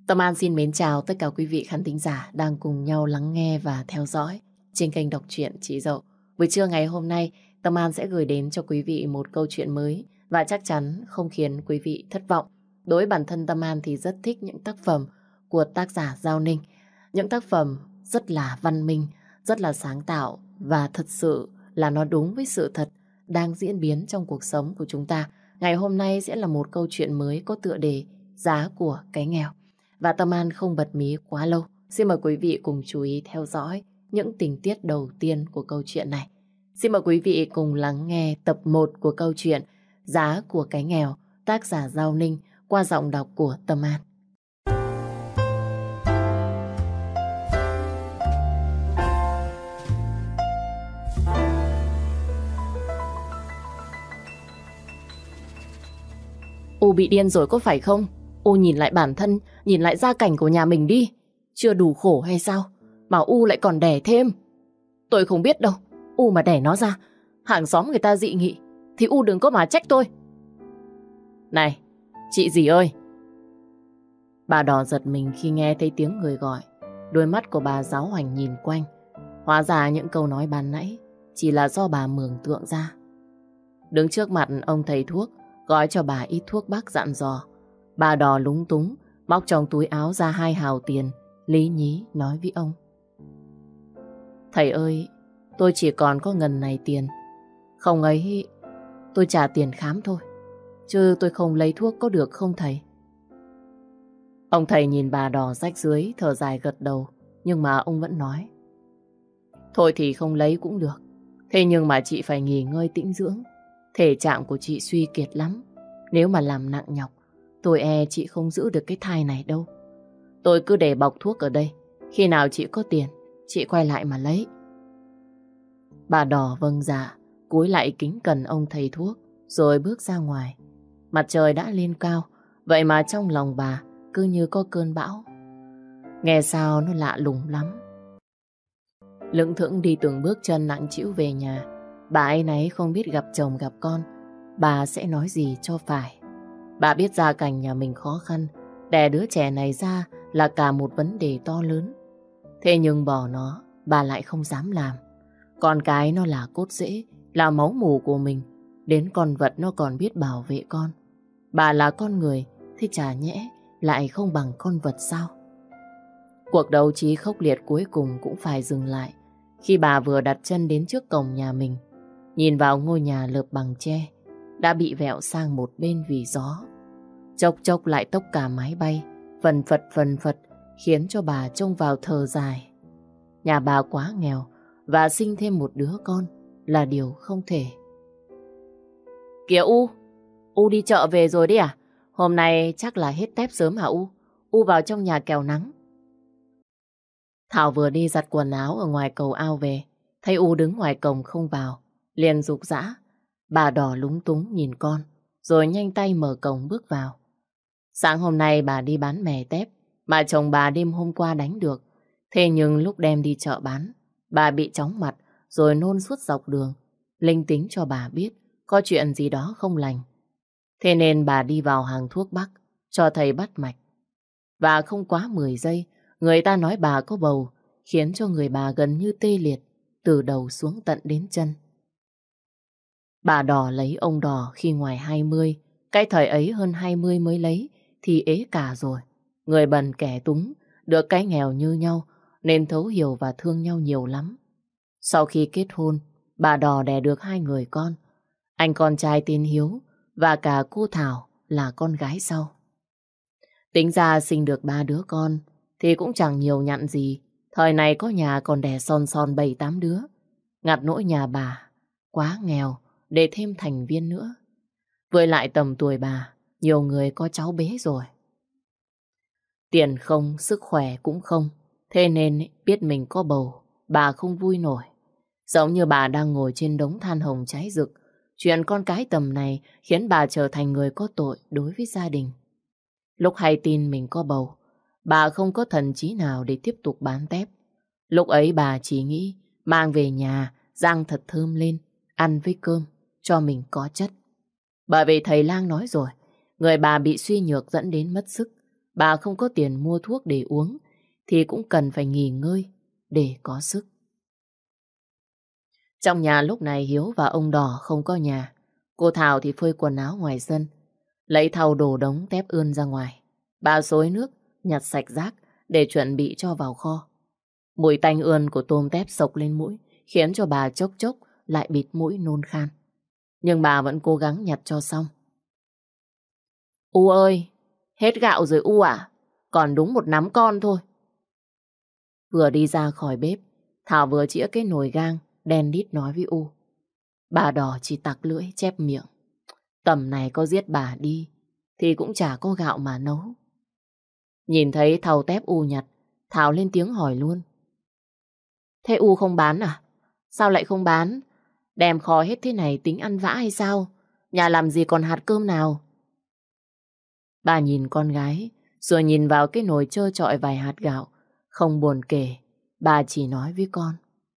Tâm An xin mến chào tất cả quý vị khán thính giả đang cùng nhau lắng nghe và theo dõi trên kênh đọc truyện Chị Dậu. Buổi trưa ngày hôm nay, Tâm An sẽ gửi đến cho quý vị một câu chuyện mới và chắc chắn không khiến quý vị thất vọng. Đối với bản thân Tâm An thì rất thích những tác phẩm của tác giả Giao Ninh. Những tác phẩm rất là văn minh, rất là sáng tạo và thật sự là nó đúng với sự thật đang diễn biến trong cuộc sống của chúng ta. Ngày hôm nay sẽ là một câu chuyện mới có tựa đề Giá của cái nghèo. Và Tâm An không bật mí quá lâu. Xin mời quý vị cùng chú ý theo dõi những tình tiết đầu tiên của câu chuyện này. Xin mời quý vị cùng lắng nghe tập 1 của câu chuyện Giá của cái nghèo, tác giả Giao Ninh qua giọng đọc của Tâm An. U bị điên rồi có phải không? U nhìn lại bản thân, nhìn lại gia cảnh của nhà mình đi. Chưa đủ khổ hay sao? Mà U lại còn đẻ thêm. Tôi không biết đâu. U mà đẻ nó ra, hàng xóm người ta dị nghị, thì U đừng có mà trách tôi. Này, chị dì ơi. Bà Đỏ giật mình khi nghe thấy tiếng người gọi. Đôi mắt của bà giáo hoành nhìn quanh. Hóa ra những câu nói ban nãy chỉ là do bà mường tượng ra. Đứng trước mặt ông thầy thuốc, gói cho bà ít thuốc bắc dặn dò. Bà Đỏ lúng túng, móc trong túi áo ra 2 hào tiền, lý nhí nói với ông. Thầy ơi, tôi chỉ còn có ngần này tiền. Không ấy, tôi trả tiền khám thôi. Chứ tôi không lấy thuốc có được không thầy? Ông thầy nhìn bà Đỏ rách rưới, thở dài gật đầu. Nhưng mà ông vẫn nói. Thôi thì không lấy cũng được. Thế nhưng mà chị phải nghỉ ngơi tĩnh dưỡng. Thể trạng của chị suy kiệt lắm. Nếu mà làm nặng nhọc, tôi e chị không giữ được cái thai này đâu. Tôi cứ để bọc thuốc ở đây. Khi nào chị có tiền, chị quay lại mà lấy. Bà Đỏ vâng dạ, cúi lại kính cẩn ông thầy thuốc, rồi bước ra ngoài. Mặt trời đã lên cao, vậy mà trong lòng bà cứ như có cơn bão. Nghe sao nó lạ lùng lắm. Lững thững đi từng bước chân nặng trĩu về nhà. Bà ấy nấy không biết gặp chồng gặp con, bà sẽ nói gì cho phải. Bà biết gia cảnh nhà mình khó khăn, đẻ đứa trẻ này ra là cả một vấn đề to lớn. Thế nhưng bỏ nó, bà lại không dám làm. Con cái nó là cốt rễ, là máu mủ của mình. Đến con vật nó còn biết bảo vệ con. Bà là con người, thế chả nhẽ lại không bằng con vật sao? Cuộc đấu trí khốc liệt cuối cùng cũng phải dừng lại khi bà vừa đặt chân đến trước cổng nhà mình. Nhìn vào ngôi nhà lợp bằng tre đã bị vẹo sang một bên vì gió. Chốc chốc lại tốc cả máy bay, phần phật khiến cho bà trông vào thở dài. Nhà bà quá nghèo và sinh thêm một đứa con là điều không thể. Kìa U đi chợ về rồi đấy à? Hôm nay chắc là hết tép sớm hả U? U vào trong nhà kẻo nắng. Thảo vừa đi giặt quần áo ở ngoài cầu ao về, thấy U đứng ngoài cổng không vào, liền giục giã. Bà Đỏ lúng túng nhìn con, rồi nhanh tay mở cổng bước vào. Sáng hôm nay bà đi bán mè tép, mà chồng bà đêm hôm qua đánh được. Thế nhưng lúc đem đi chợ bán, bà bị chóng mặt rồi nôn suốt dọc đường. Linh tính cho bà biết có chuyện gì đó không lành. Thế nên bà đi vào hàng thuốc bắc cho thầy bắt mạch. Và không quá 10 giây, người ta nói bà có bầu, khiến cho người bà gần như tê liệt từ đầu xuống tận đến chân. Bà Đỏ lấy ông Đỏ khi ngoài 20, cái thời ấy hơn 20 mới lấy thì ế cả rồi. Người bần kẻ túng, được cái nghèo như nhau nên thấu hiểu và thương nhau nhiều lắm. Sau khi kết hôn, bà Đỏ đẻ được 2 người con. Anh con trai tên Hiếu và cả cô Thảo là con gái sau. Tính ra sinh được 3 đứa con thì cũng chẳng nhiều nhặn gì. Thời này có nhà còn đẻ son 7-8 đứa. Ngặt nỗi nhà bà quá nghèo để thêm thành viên nữa. Với lại tầm tuổi bà, nhiều người có cháu bé rồi. Tiền không, sức khỏe cũng không. Thế nên biết mình có bầu, bà không vui nổi. Giống như bà đang ngồi trên đống than hồng cháy rực. Chuyện con cái tầm này khiến bà trở thành người có tội đối với gia đình. Lúc hay tin mình có bầu, bà không có thần trí nào để tiếp tục bán tép. Lúc ấy bà chỉ nghĩ mang về nhà, rang thật thơm lên, ăn với cơm, cho mình có chất. Bởi vì thầy lang nói rồi, người bà bị suy nhược dẫn đến mất sức. bà không có tiền mua thuốc để uống thì cũng cần phải nghỉ ngơi để có sức. Trong nhà lúc này Hiếu và ông Đỏ không có nhà. Cô Thảo thì phơi quần áo ngoài sân, lấy thau đổ đống tép ươn ra ngoài. Bà xối nước, nhặt sạch rác để chuẩn bị cho vào kho. Mùi tanh ươn của tôm tép sộc lên mũi, khiến cho bà chốc chốc lại bịt mũi nôn khan. Nhưng bà vẫn cố gắng nhặt cho xong. U ơi, hết gạo rồi U à? Còn đúng một nắm con thôi. Vừa đi ra khỏi bếp, Thảo vừa chĩa cái nồi gang đen đít nói với U. Bà Đỏ chỉ tặc lưỡi chép miệng. Tầm này có giết bà đi thì cũng chả có gạo mà nấu. Nhìn thấy thau tép U nhặt, Thảo lên tiếng hỏi luôn. Thế U không bán à? Sao lại không bán? Đem kho hết thế này tính ăn vã hay sao? Nhà làm gì còn hạt cơm nào? Bà nhìn con gái, rồi nhìn vào cái nồi trơ trọi vài hạt gạo. Không buồn kể, bà chỉ nói với con.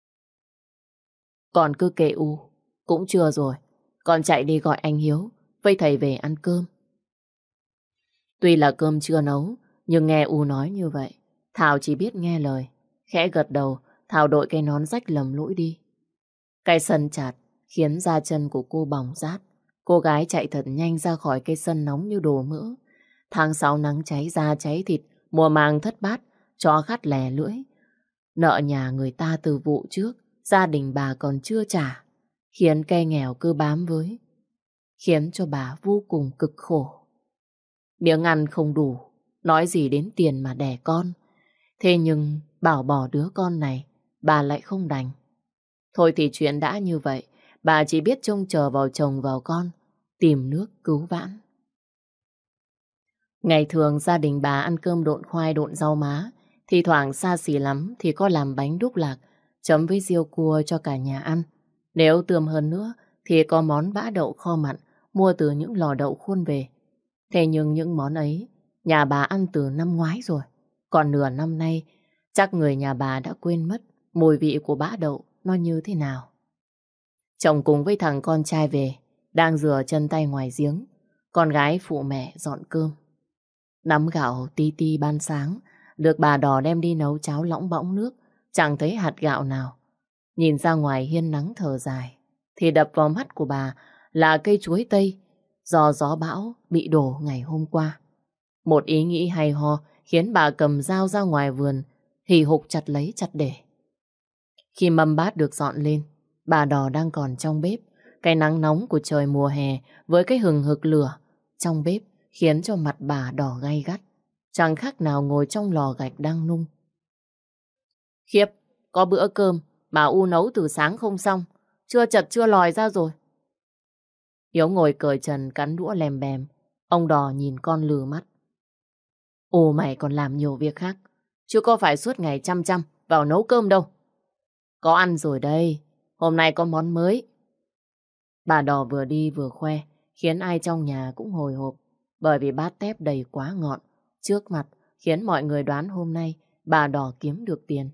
Con cứ kệ U, cũng chưa rồi. Con chạy đi gọi anh Hiếu, vây thầy về ăn cơm. Tuy là cơm chưa nấu, nhưng nghe U nói như vậy, Thảo chỉ biết nghe lời. Khẽ gật đầu, Thảo đội cái nón rách lầm lũi đi. Cái sân chạt khiến da chân của cô bỏng rát. Cô gái chạy thật nhanh ra khỏi cái sân nóng như đồ mỡ. Tháng 6 nắng cháy da cháy thịt, mùa màng thất bát, chó khát lè lưỡi. Nợ nhà người ta từ vụ trước, gia đình bà còn chưa trả, khiến cây nghèo cứ bám với, khiến cho bà vô cùng cực khổ. Miếng ăn không đủ, nói gì đến tiền mà đẻ con. Thế nhưng bảo bỏ đứa con này, bà lại không đành. Thôi thì chuyện đã như vậy, bà chỉ biết trông chờ vào chồng vào con, tìm nước cứu vãn. Ngày thường gia đình bà ăn cơm độn khoai độn rau má, thi thoảng xa xỉ lắm thì có làm bánh đúc lạc, chấm với riêu cua cho cả nhà ăn. Nếu tươm hơn nữa thì có món bã đậu kho mặn mua từ những lò đậu khuôn về. Thế nhưng những món ấy nhà bà ăn từ năm ngoái rồi, còn nửa năm nay chắc người nhà bà đã quên mất mùi vị của bã đậu nó như thế nào. Chồng cùng với thằng con trai về, đang rửa chân tay ngoài giếng, con gái phụ mẹ dọn cơm. Nắm gạo ti ti ban sáng, được bà Đỏ đem đi nấu cháo lõng bõng nước, chẳng thấy hạt gạo nào. Nhìn ra ngoài hiên nắng thở dài, thì đập vào mắt của bà là cây chuối tây do gió bão bị đổ ngày hôm qua. Một ý nghĩ hay ho khiến bà cầm dao ra ngoài vườn, hì hục chặt lấy chặt để. Khi mâm bát được dọn lên, bà Đỏ đang còn trong bếp. Cái nắng nóng của trời mùa hè với cái hừng hực lửa trong bếp khiến cho mặt bà đỏ gay gắt, chẳng khác nào ngồi trong lò gạch đang nung. Khiếp, có bữa cơm bà U nấu từ sáng không xong, chưa chật chưa lòi ra rồi. Hiếu ngồi cởi trần cắn đũa lèm bèm, ông Đỏ nhìn con lừ mắt. Ồ, mày còn làm nhiều việc khác, chứ có phải suốt ngày chăm chăm vào nấu cơm đâu. Có ăn rồi đây, hôm nay có món mới. Bà Đỏ vừa đi vừa khoe, khiến ai trong nhà cũng hồi hộp, bởi vì bát tép đầy quá ngọn trước mặt, khiến mọi người đoán hôm nay bà Đỏ kiếm được tiền.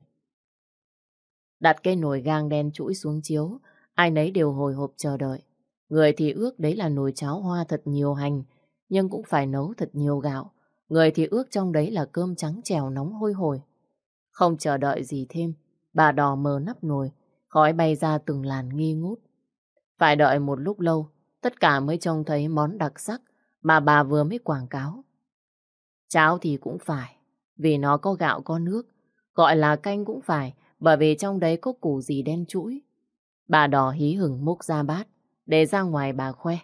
Đặt cái nồi gang đen trũi xuống chiếu, ai nấy đều hồi hộp chờ đợi. Người thì ước đấy là nồi cháo hoa thật nhiều hành, nhưng cũng phải nấu thật nhiều gạo. Người thì ước trong đấy là cơm trắng trèo nóng hôi hổi. Không chờ đợi gì thêm, bà Đỏ mở nắp nồi, khói bay ra từng làn nghi ngút. Phải đợi một lúc lâu, tất cả mới trông thấy món đặc sắc mà bà vừa mới quảng cáo. Cháo thì cũng phải, vì nó có gạo có nước. Gọi là canh cũng phải, bởi vì trong đấy có củ gì đen trũi. Bà Đỏ hí hửng múc ra bát, để ra ngoài bà khoe.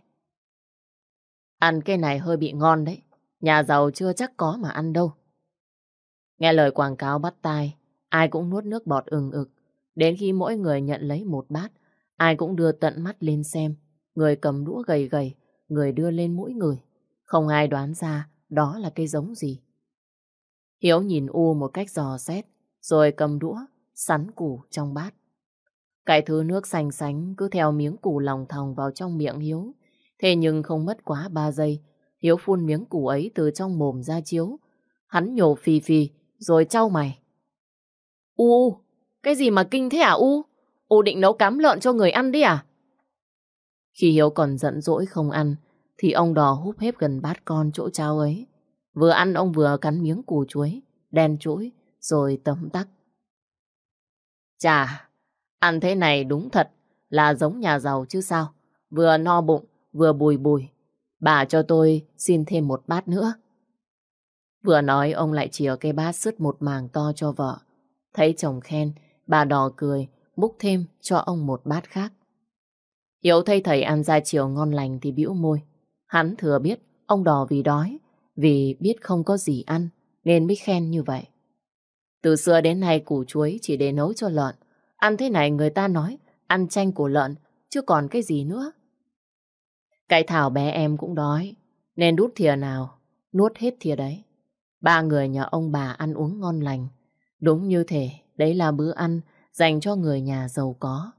Ăn cái này hơi bị ngon đấy, nhà giàu chưa chắc có mà ăn đâu. Nghe lời quảng cáo bắt tai, ai cũng nuốt nước bọt ừng ực. Đến khi mỗi người nhận lấy một bát, ai cũng đưa tận mắt lên xem. Người cầm đũa gầy gầy, người đưa lên mũi người. Không ai đoán ra đó là cái giống gì. Hiếu nhìn U một cách dò xét, rồi cầm đũa, sắn củ trong bát. Cái thứ nước xanh xánh cứ theo miếng củ lòng thòng vào trong miệng Hiếu. Thế nhưng không mất quá 3 giây, Hiếu phun miếng củ ấy từ trong mồm ra chiếu. Hắn nhổ phì phì, rồi trao mày. U, cái gì mà kinh thế hả U? U định nấu cám lợn cho người ăn đi à? Khi Hiếu còn giận dỗi không ăn, thì ông Đò húp hết gần bát con chỗ cháo ấy. Vừa ăn ông vừa cắn miếng củ chuối, đen trũi, rồi tấm tắc. Chà, ăn thế này đúng thật là giống nhà giàu chứ sao. Vừa no bụng, vừa bùi bùi. Bà cho tôi xin thêm một bát nữa. Vừa nói ông lại chìa cái bát sứt một màng to cho vợ. Thấy chồng khen, bà đỏ cười, múc thêm cho ông một bát khác. Hiếu thấy thầy ăn ra chiều ngon lành thì bĩu môi. Hắn thừa biết ông đò vì đói, vì biết không có gì ăn, nên mới khen như vậy. Từ xưa đến nay củ chuối chỉ để nấu cho lợn. Ăn thế này người ta nói ăn chanh của lợn, chứ còn cái gì nữa. Cái Thảo bé em cũng đói, nên đút thìa nào, nuốt hết thìa đấy. Ba người nhà ông bà ăn uống ngon lành. Đúng như thể đấy là bữa ăn dành cho người nhà giàu có.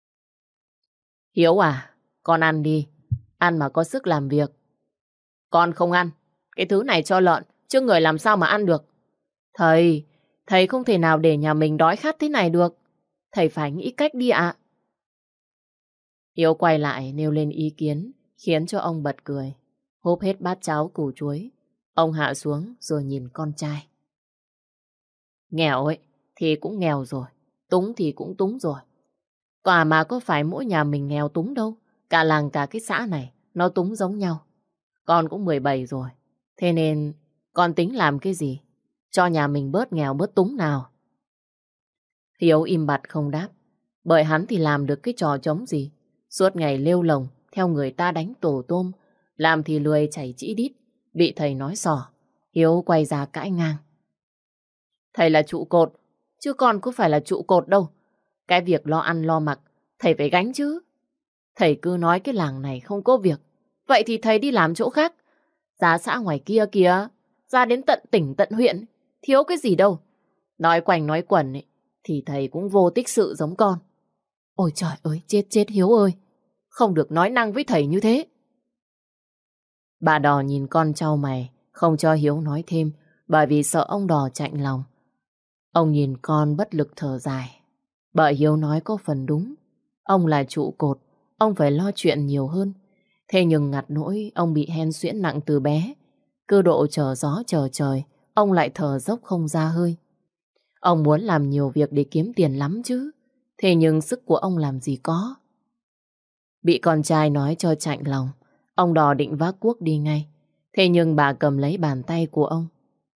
Hiếu à, con ăn đi. Ăn mà có sức làm việc. Con không ăn. Cái thứ này cho lợn, chứ người làm sao mà ăn được. Thầy không thể nào để nhà mình đói khát thế này được. Thầy phải nghĩ cách đi ạ. Hiếu quay lại nêu lên ý kiến, khiến cho ông bật cười. Húp hết bát cháo củ chuối. Ông hạ xuống rồi nhìn con trai. Nghèo ấy thì cũng nghèo rồi, túng thì cũng túng rồi. Quả mà có phải mỗi nhà mình nghèo túng đâu. Cả làng cả cái xã này nó túng giống nhau. Con cũng 17 rồi. Thế nên con tính làm cái gì cho nhà mình bớt nghèo bớt túng nào. Hiếu im bặt không đáp. Bởi hắn thì làm được cái trò trống gì. Suốt ngày lêu lồng theo người ta đánh tổ tôm. Làm thì lười chảy chỉ đít. Bị thầy nói xỏ. Hiếu quay ra cãi ngang. Thầy là trụ cột, chứ con có phải là trụ cột đâu. Cái việc lo ăn lo mặc, thầy phải gánh chứ. Thầy cứ nói cái làng này không có việc. Vậy thì thầy đi làm chỗ khác. Ra xã ngoài kia kìa, ra đến tận tỉnh tận huyện, thiếu cái gì đâu. Nói quanh nói quẩn ấy, thì thầy cũng vô tích sự giống con. Ôi trời ơi, chết Hiếu ơi. Không được nói năng với thầy như thế. Bà Đò nhìn con trao mày, không cho Hiếu nói thêm, bởi vì sợ ông Đò chạnh lòng. Ông nhìn con bất lực thở dài. Bởi Hiếu nói có phần đúng. Ông là trụ cột, ông phải lo chuyện nhiều hơn. Thế nhưng ngặt nỗi ông bị hen suyễn nặng từ bé. Cơ độ chờ gió chờ trời, ông lại thở dốc không ra hơi. Ông muốn làm nhiều việc để kiếm tiền lắm chứ. Thế nhưng sức của ông làm gì có. Bị con trai nói cho chạnh lòng, ông Đò định vác cuốc đi ngay. Thế nhưng bà cầm lấy bàn tay của ông.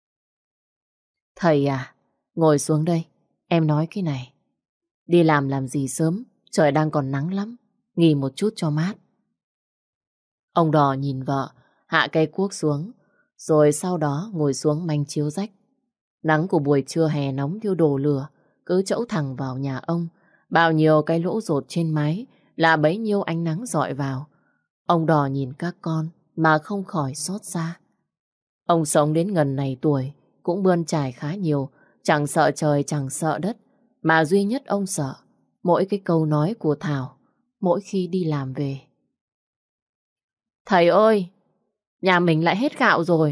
Thầy à, ngồi xuống đây, em nói cái này. Đi làm gì sớm, trời đang còn nắng lắm, nghỉ một chút cho mát. Ông Đò nhìn vợ, hạ cây cuốc xuống, rồi sau đó ngồi xuống manh chiếu rách. Nắng của buổi trưa hè nóng như đổ lửa, cứ chẫu thẳng vào nhà ông. Bao nhiêu cái lỗ rột trên mái là bấy nhiêu ánh nắng rọi vào. Ông Đò nhìn các con mà không khỏi xót xa. Ông sống đến gần này tuổi, cũng bươn trải khá nhiều, chẳng sợ trời chẳng sợ đất, mà duy nhất ông sợ mỗi cái câu nói của Thảo mỗi khi đi làm về. Thầy ơi, nhà mình lại hết gạo rồi.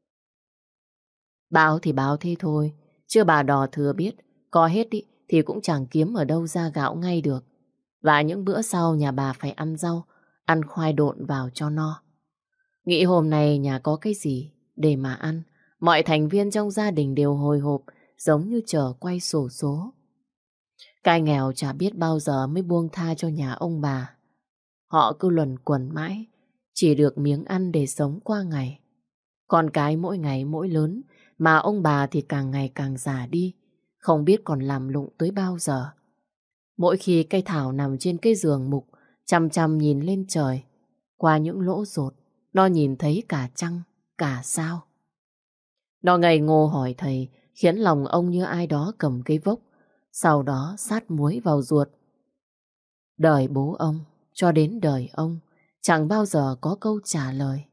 Báo thì báo thế thôi, chứ bà Đò thừa biết, có hết ý, thì cũng chẳng kiếm ở đâu ra gạo ngay được. Và những bữa sau nhà bà phải ăn rau, ăn khoai độn vào cho no. Nghĩ hôm nay nhà có cái gì để mà ăn, mọi thành viên trong gia đình đều hồi hộp, giống như chờ quay xổ số. Cái nghèo chả biết bao giờ mới buông tha cho nhà ông bà. Họ cứ luẩn quẩn mãi, chỉ được miếng ăn để sống qua ngày. Con cái mỗi ngày mỗi lớn, mà ông bà thì càng ngày càng già đi, không biết còn làm lụng tới bao giờ. Mỗi khi cây Thảo nằm trên cái giường mục, chăm chăm nhìn lên trời, qua những lỗ rột, nó nhìn thấy cả trăng, cả sao. Nó ngây ngô hỏi thầy, khiến lòng ông như ai đó cầm cây vốc, sau đó sát muối vào ruột. Đời bố ông, cho đến đời ông, chẳng bao giờ có câu trả lời.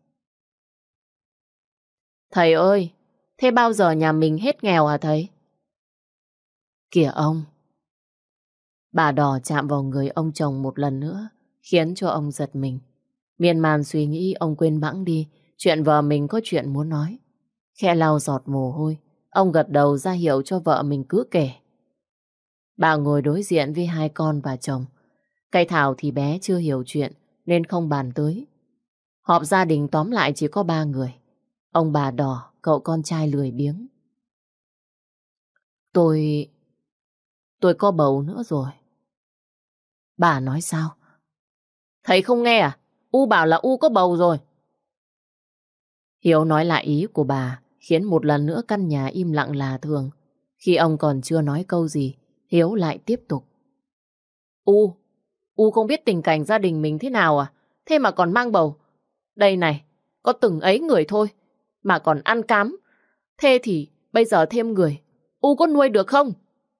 Thầy ơi, thế bao giờ nhà mình hết nghèo hả thầy? Kìa ông. Bà Đò chạm vào người ông chồng một lần nữa, khiến cho ông giật mình. Miên man suy nghĩ, ông quên bẵng đi chuyện vợ mình có chuyện muốn nói. Khẽ lau giọt mồ hôi, ông gật đầu ra hiệu cho vợ mình cứ kể. Bà ngồi đối diện với hai con và chồng. Cây Thảo thì bé chưa hiểu chuyện nên không bàn tới. Họp gia đình tóm lại chỉ có ba người. Ông bà Đỏ, cậu con trai lười biếng. Tôi có bầu nữa rồi. Bà nói sao? Thầy không nghe à? U bảo là U có bầu rồi. Hiếu nói lại ý của bà, khiến một lần nữa căn nhà im lặng lạ thường. Khi ông còn chưa nói câu gì, Hiếu lại tiếp tục. U không biết tình cảnh gia đình mình thế nào à? Thế mà còn mang bầu. Đây này, có từng ấy người thôi, mà còn ăn cám. Thế thì bây giờ thêm người, U có nuôi được không?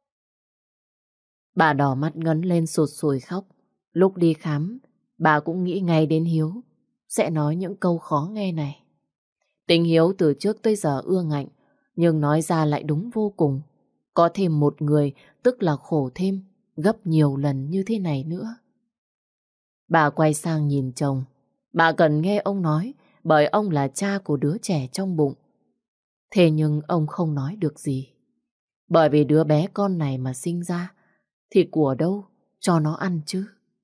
Bà đỏ mắt ngấn lên sụt sùi khóc. Lúc đi khám, bà cũng nghĩ ngay đến Hiếu sẽ nói những câu khó nghe này. Tình Hiếu từ trước tới giờ ưa ngạnh, nhưng nói ra lại đúng vô cùng. Có thêm một người, tức là khổ thêm, gấp nhiều lần như thế này nữa. Bà quay sang nhìn chồng. Bà cần nghe ông nói, bởi ông là cha của đứa trẻ trong bụng. Thế nhưng ông không nói được gì. Bởi vì đứa bé con này mà sinh ra, thì của đâu cho nó ăn chứ.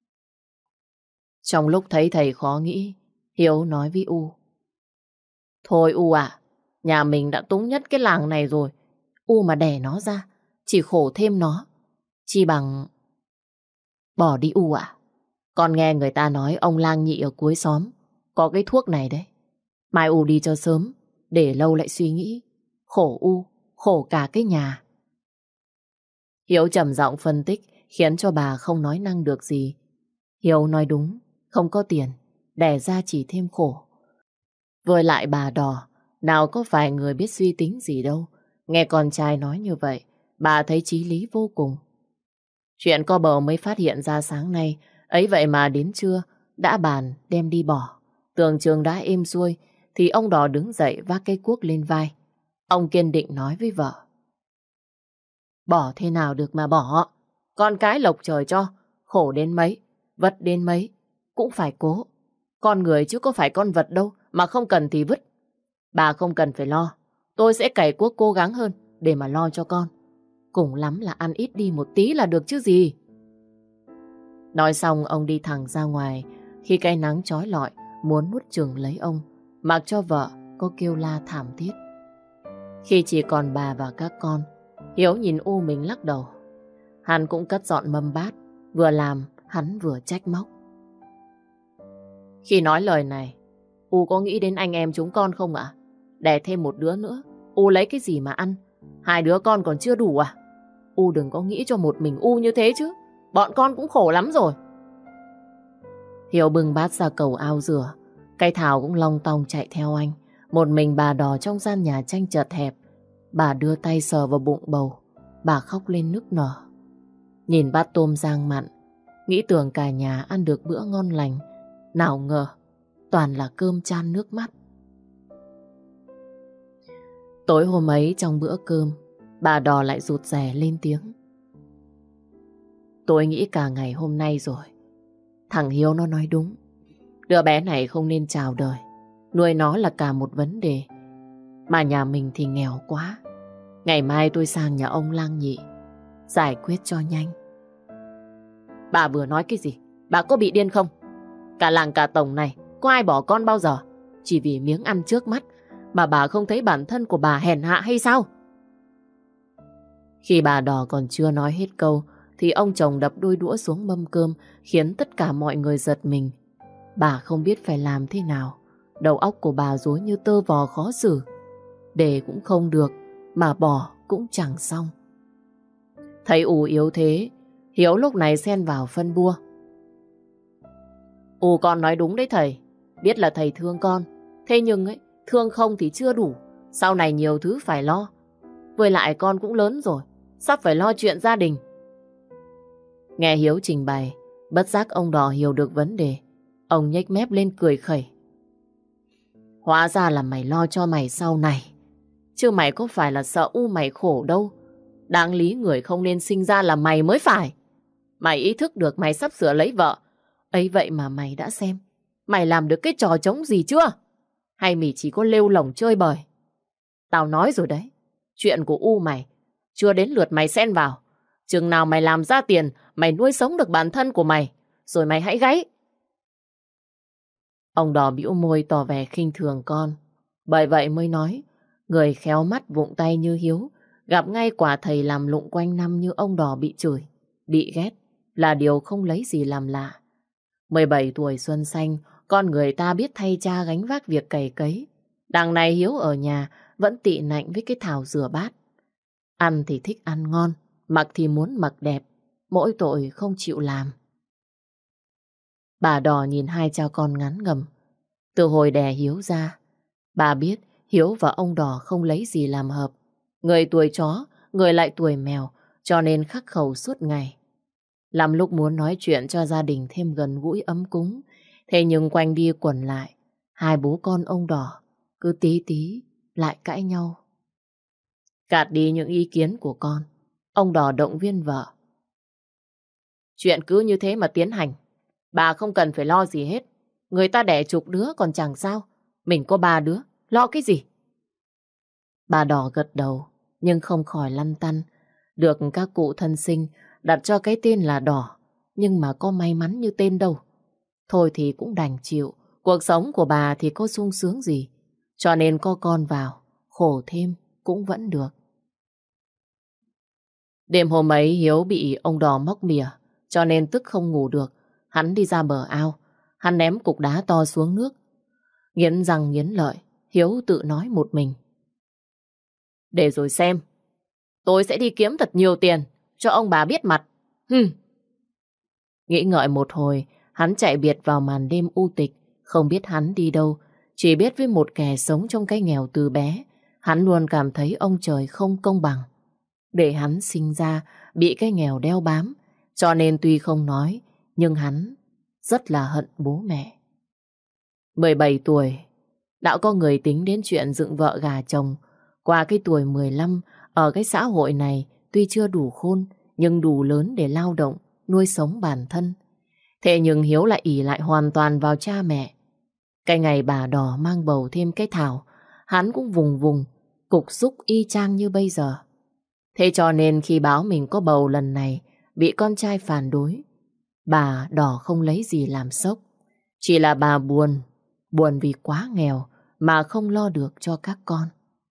Trong lúc thấy thầy khó nghĩ, Hiếu nói với U. Thôi U à, nhà mình đã túng nhất cái làng này rồi. U mà đẻ nó ra, chỉ khổ thêm nó. Chi bằng bỏ đi U à. Con nghe người ta nói ông lang nhị ở cuối xóm có cái thuốc này đấy. Mai U đi cho sớm, để lâu lại suy nghĩ. Khổ U, khổ cả cái nhà. Hiếu trầm giọng phân tích, khiến cho bà không nói năng được gì. Hiếu nói đúng, không có tiền, đẻ ra chỉ thêm khổ. Với lại bà Đỏ, nào có phải người biết suy tính gì đâu. Nghe con trai nói như vậy, bà thấy chí lý vô cùng. Chuyện có bầu mới phát hiện ra sáng nay, ấy vậy mà đến trưa đã bàn đem đi bỏ. Tưởng chừng đã êm xuôi, thì ông Đỏ đứng dậy vác cây cuốc lên vai. Ông kiên định nói với vợ. Bỏ thế nào được mà bỏ. Con cái lộc trời cho, khổ đến mấy, vất đến mấy, cũng phải cố. Con người chứ có phải con vật đâu, mà không cần thì vứt. Bà không cần phải lo, tôi sẽ cày cuốc cố gắng hơn để mà lo cho con. Cùng lắm là ăn ít đi một tí là được chứ gì. Nói xong ông đi thẳng ra ngoài. Khi cái nắng chói lọi muốn nuốt chửng lấy ông, mặc cho vợ có kêu la thảm thiết. Khi chỉ còn bà và các con, Hiếu nhìn U mình lắc đầu. Hắn cũng cất dọn mâm bát, vừa làm hắn vừa trách móc. Khi nói lời này, U có nghĩ đến anh em chúng con không ạ? Đẻ thêm một đứa nữa, U lấy cái gì mà ăn? Hai đứa con còn chưa đủ à? U đừng có nghĩ cho một mình U như thế chứ. Bọn con cũng khổ lắm rồi. Hiếu bưng bát ra cầu ao rửa. Cái Thảo cũng long tong chạy theo anh. Một mình bà Đỏ trong gian nhà tranh chật hẹp. Bà đưa tay sờ vào bụng bầu. Bà khóc lên nức nở. Nhìn bát tôm rang mặn, nghĩ tưởng cả nhà ăn được bữa ngon lành. Nào ngờ toàn là cơm chan nước mắt. Tối hôm ấy trong bữa cơm, bà Đỏ lại rụt rè lên tiếng. Tôi nghĩ cả ngày hôm nay rồi. Thằng Hiếu nó nói đúng. Đứa bé này không nên chào đời. Nuôi nó là cả một vấn đề. Mà nhà mình thì nghèo quá. Ngày mai tôi sang nhà ông lang nhị, giải quyết cho nhanh. Bà vừa nói cái gì? Bà có bị điên không? Cả làng cả tổng này có ai bỏ con bao giờ? Chỉ vì miếng ăn trước mắt mà bà không thấy bản thân của bà hèn hạ hay sao? Khi bà Đỏ còn chưa nói hết câu thì ông chồng đập đôi đũa xuống mâm cơm, khiến tất cả mọi người giật mình. Bà không biết phải làm thế nào. Đầu óc của bà rối như tơ vò khó xử. Để cũng không được, mà bỏ cũng chẳng xong. Thấy U yếu thế, Hiếu lúc này xen vào phân bua. U con nói đúng đấy thầy. Biết là thầy thương con. Thế nhưng ấy, thương không thì chưa đủ. Sau này nhiều thứ phải lo. Với lại con cũng lớn rồi, sắp phải lo chuyện gia đình. Nghe Hiếu trình bày, bất giác ông Đỏ hiểu được vấn đề. Ông nhếch mép lên cười khẩy. Hóa ra là mày lo cho mày sau này. Chứ mày có phải là sợ U mày khổ đâu. Đáng lý người không nên sinh ra là mày mới phải. Mày ý thức được mày sắp sửa lấy vợ. Ấy vậy mà mày đã xem mày làm được cái trò trống gì chưa? Hay mày chỉ có lêu lổng chơi bời? Tao nói rồi đấy. Chuyện của U mày chưa đến lượt mày xen vào. Chừng nào mày làm ra tiền, mày nuôi sống được bản thân của mày, rồi mày hãy gáy. Ông Đỏ bĩu môi tỏ vẻ khinh thường con. Bởi vậy mới nói, người khéo mắt vụng tay như Hiếu, gặp ngay quả thầy làm lụng quanh năm như ông Đỏ bị chửi, bị ghét, là điều không lấy gì làm lạ. 17 tuổi xuân xanh, con người ta biết thay cha gánh vác việc cày cấy. Đằng này Hiếu ở nhà vẫn tị nạnh với cái thảo rửa bát. Ăn thì thích ăn ngon, mặc thì muốn mặc đẹp, mỗi tội không chịu làm. Bà Đỏ nhìn hai cha con ngán ngẩm. Từ hồi đẻ Hiếu ra, bà biết Hiếu và ông Đỏ không lấy gì làm hợp. Người tuổi chó, người lại tuổi mèo, cho nên khắc khẩu suốt ngày. Làm lúc muốn nói chuyện cho gia đình thêm gần gũi ấm cúng, thế nhưng quanh đi quẩn lại, hai bố con ông Đỏ cứ tí tí lại cãi nhau. Gạt đi những ý kiến của con, ông Đỏ động viên vợ. Chuyện cứ như thế mà tiến hành, bà không cần phải lo gì hết. Người ta đẻ chục đứa còn chẳng sao, mình có 3 đứa, lo cái gì? Bà Đỏ gật đầu, nhưng không khỏi lăn tăn. Được các cụ thân sinh đặt cho cái tên là Đỏ, nhưng mà có may mắn như tên đâu. Thôi thì cũng đành chịu, cuộc sống của bà thì có sung sướng gì. Cho nên có con vào, khổ thêm cũng vẫn được. Đêm hôm ấy Hiếu bị ông Đỏ móc mỉa, cho nên tức không ngủ được. Hắn đi ra bờ ao, hắn ném cục đá to xuống nước. Nghiến răng nghiến lợi, Hiếu tự nói một mình. Để rồi xem, tôi sẽ đi kiếm thật nhiều tiền, cho ông bà biết mặt. Nghĩ ngợi một hồi, hắn chạy biệt vào màn đêm u tịch, không biết hắn đi đâu, chỉ biết với một kẻ sống trong cái nghèo từ bé, hắn luôn cảm thấy ông trời không công bằng. Để hắn sinh ra, bị cái nghèo đeo bám, cho nên tuy không nói, nhưng hắn rất là hận bố mẹ. 17 tuổi, đã có người tính đến chuyện dựng vợ gà chồng. Qua cái tuổi 15, ở cái xã hội này tuy chưa đủ khôn, nhưng đủ lớn để lao động, nuôi sống bản thân. Thế nhưng Hiếu lại ỷ lại hoàn toàn vào cha mẹ. Cái ngày bà Đỏ mang bầu thêm cái Thảo, hắn cũng vùng vùng, cục xúc y chang như bây giờ. Thế cho nên khi báo mình có bầu lần này, bị con trai phản đối, bà Đỏ không lấy gì làm sốc. Chỉ là bà buồn, buồn vì quá nghèo mà không lo được cho các con.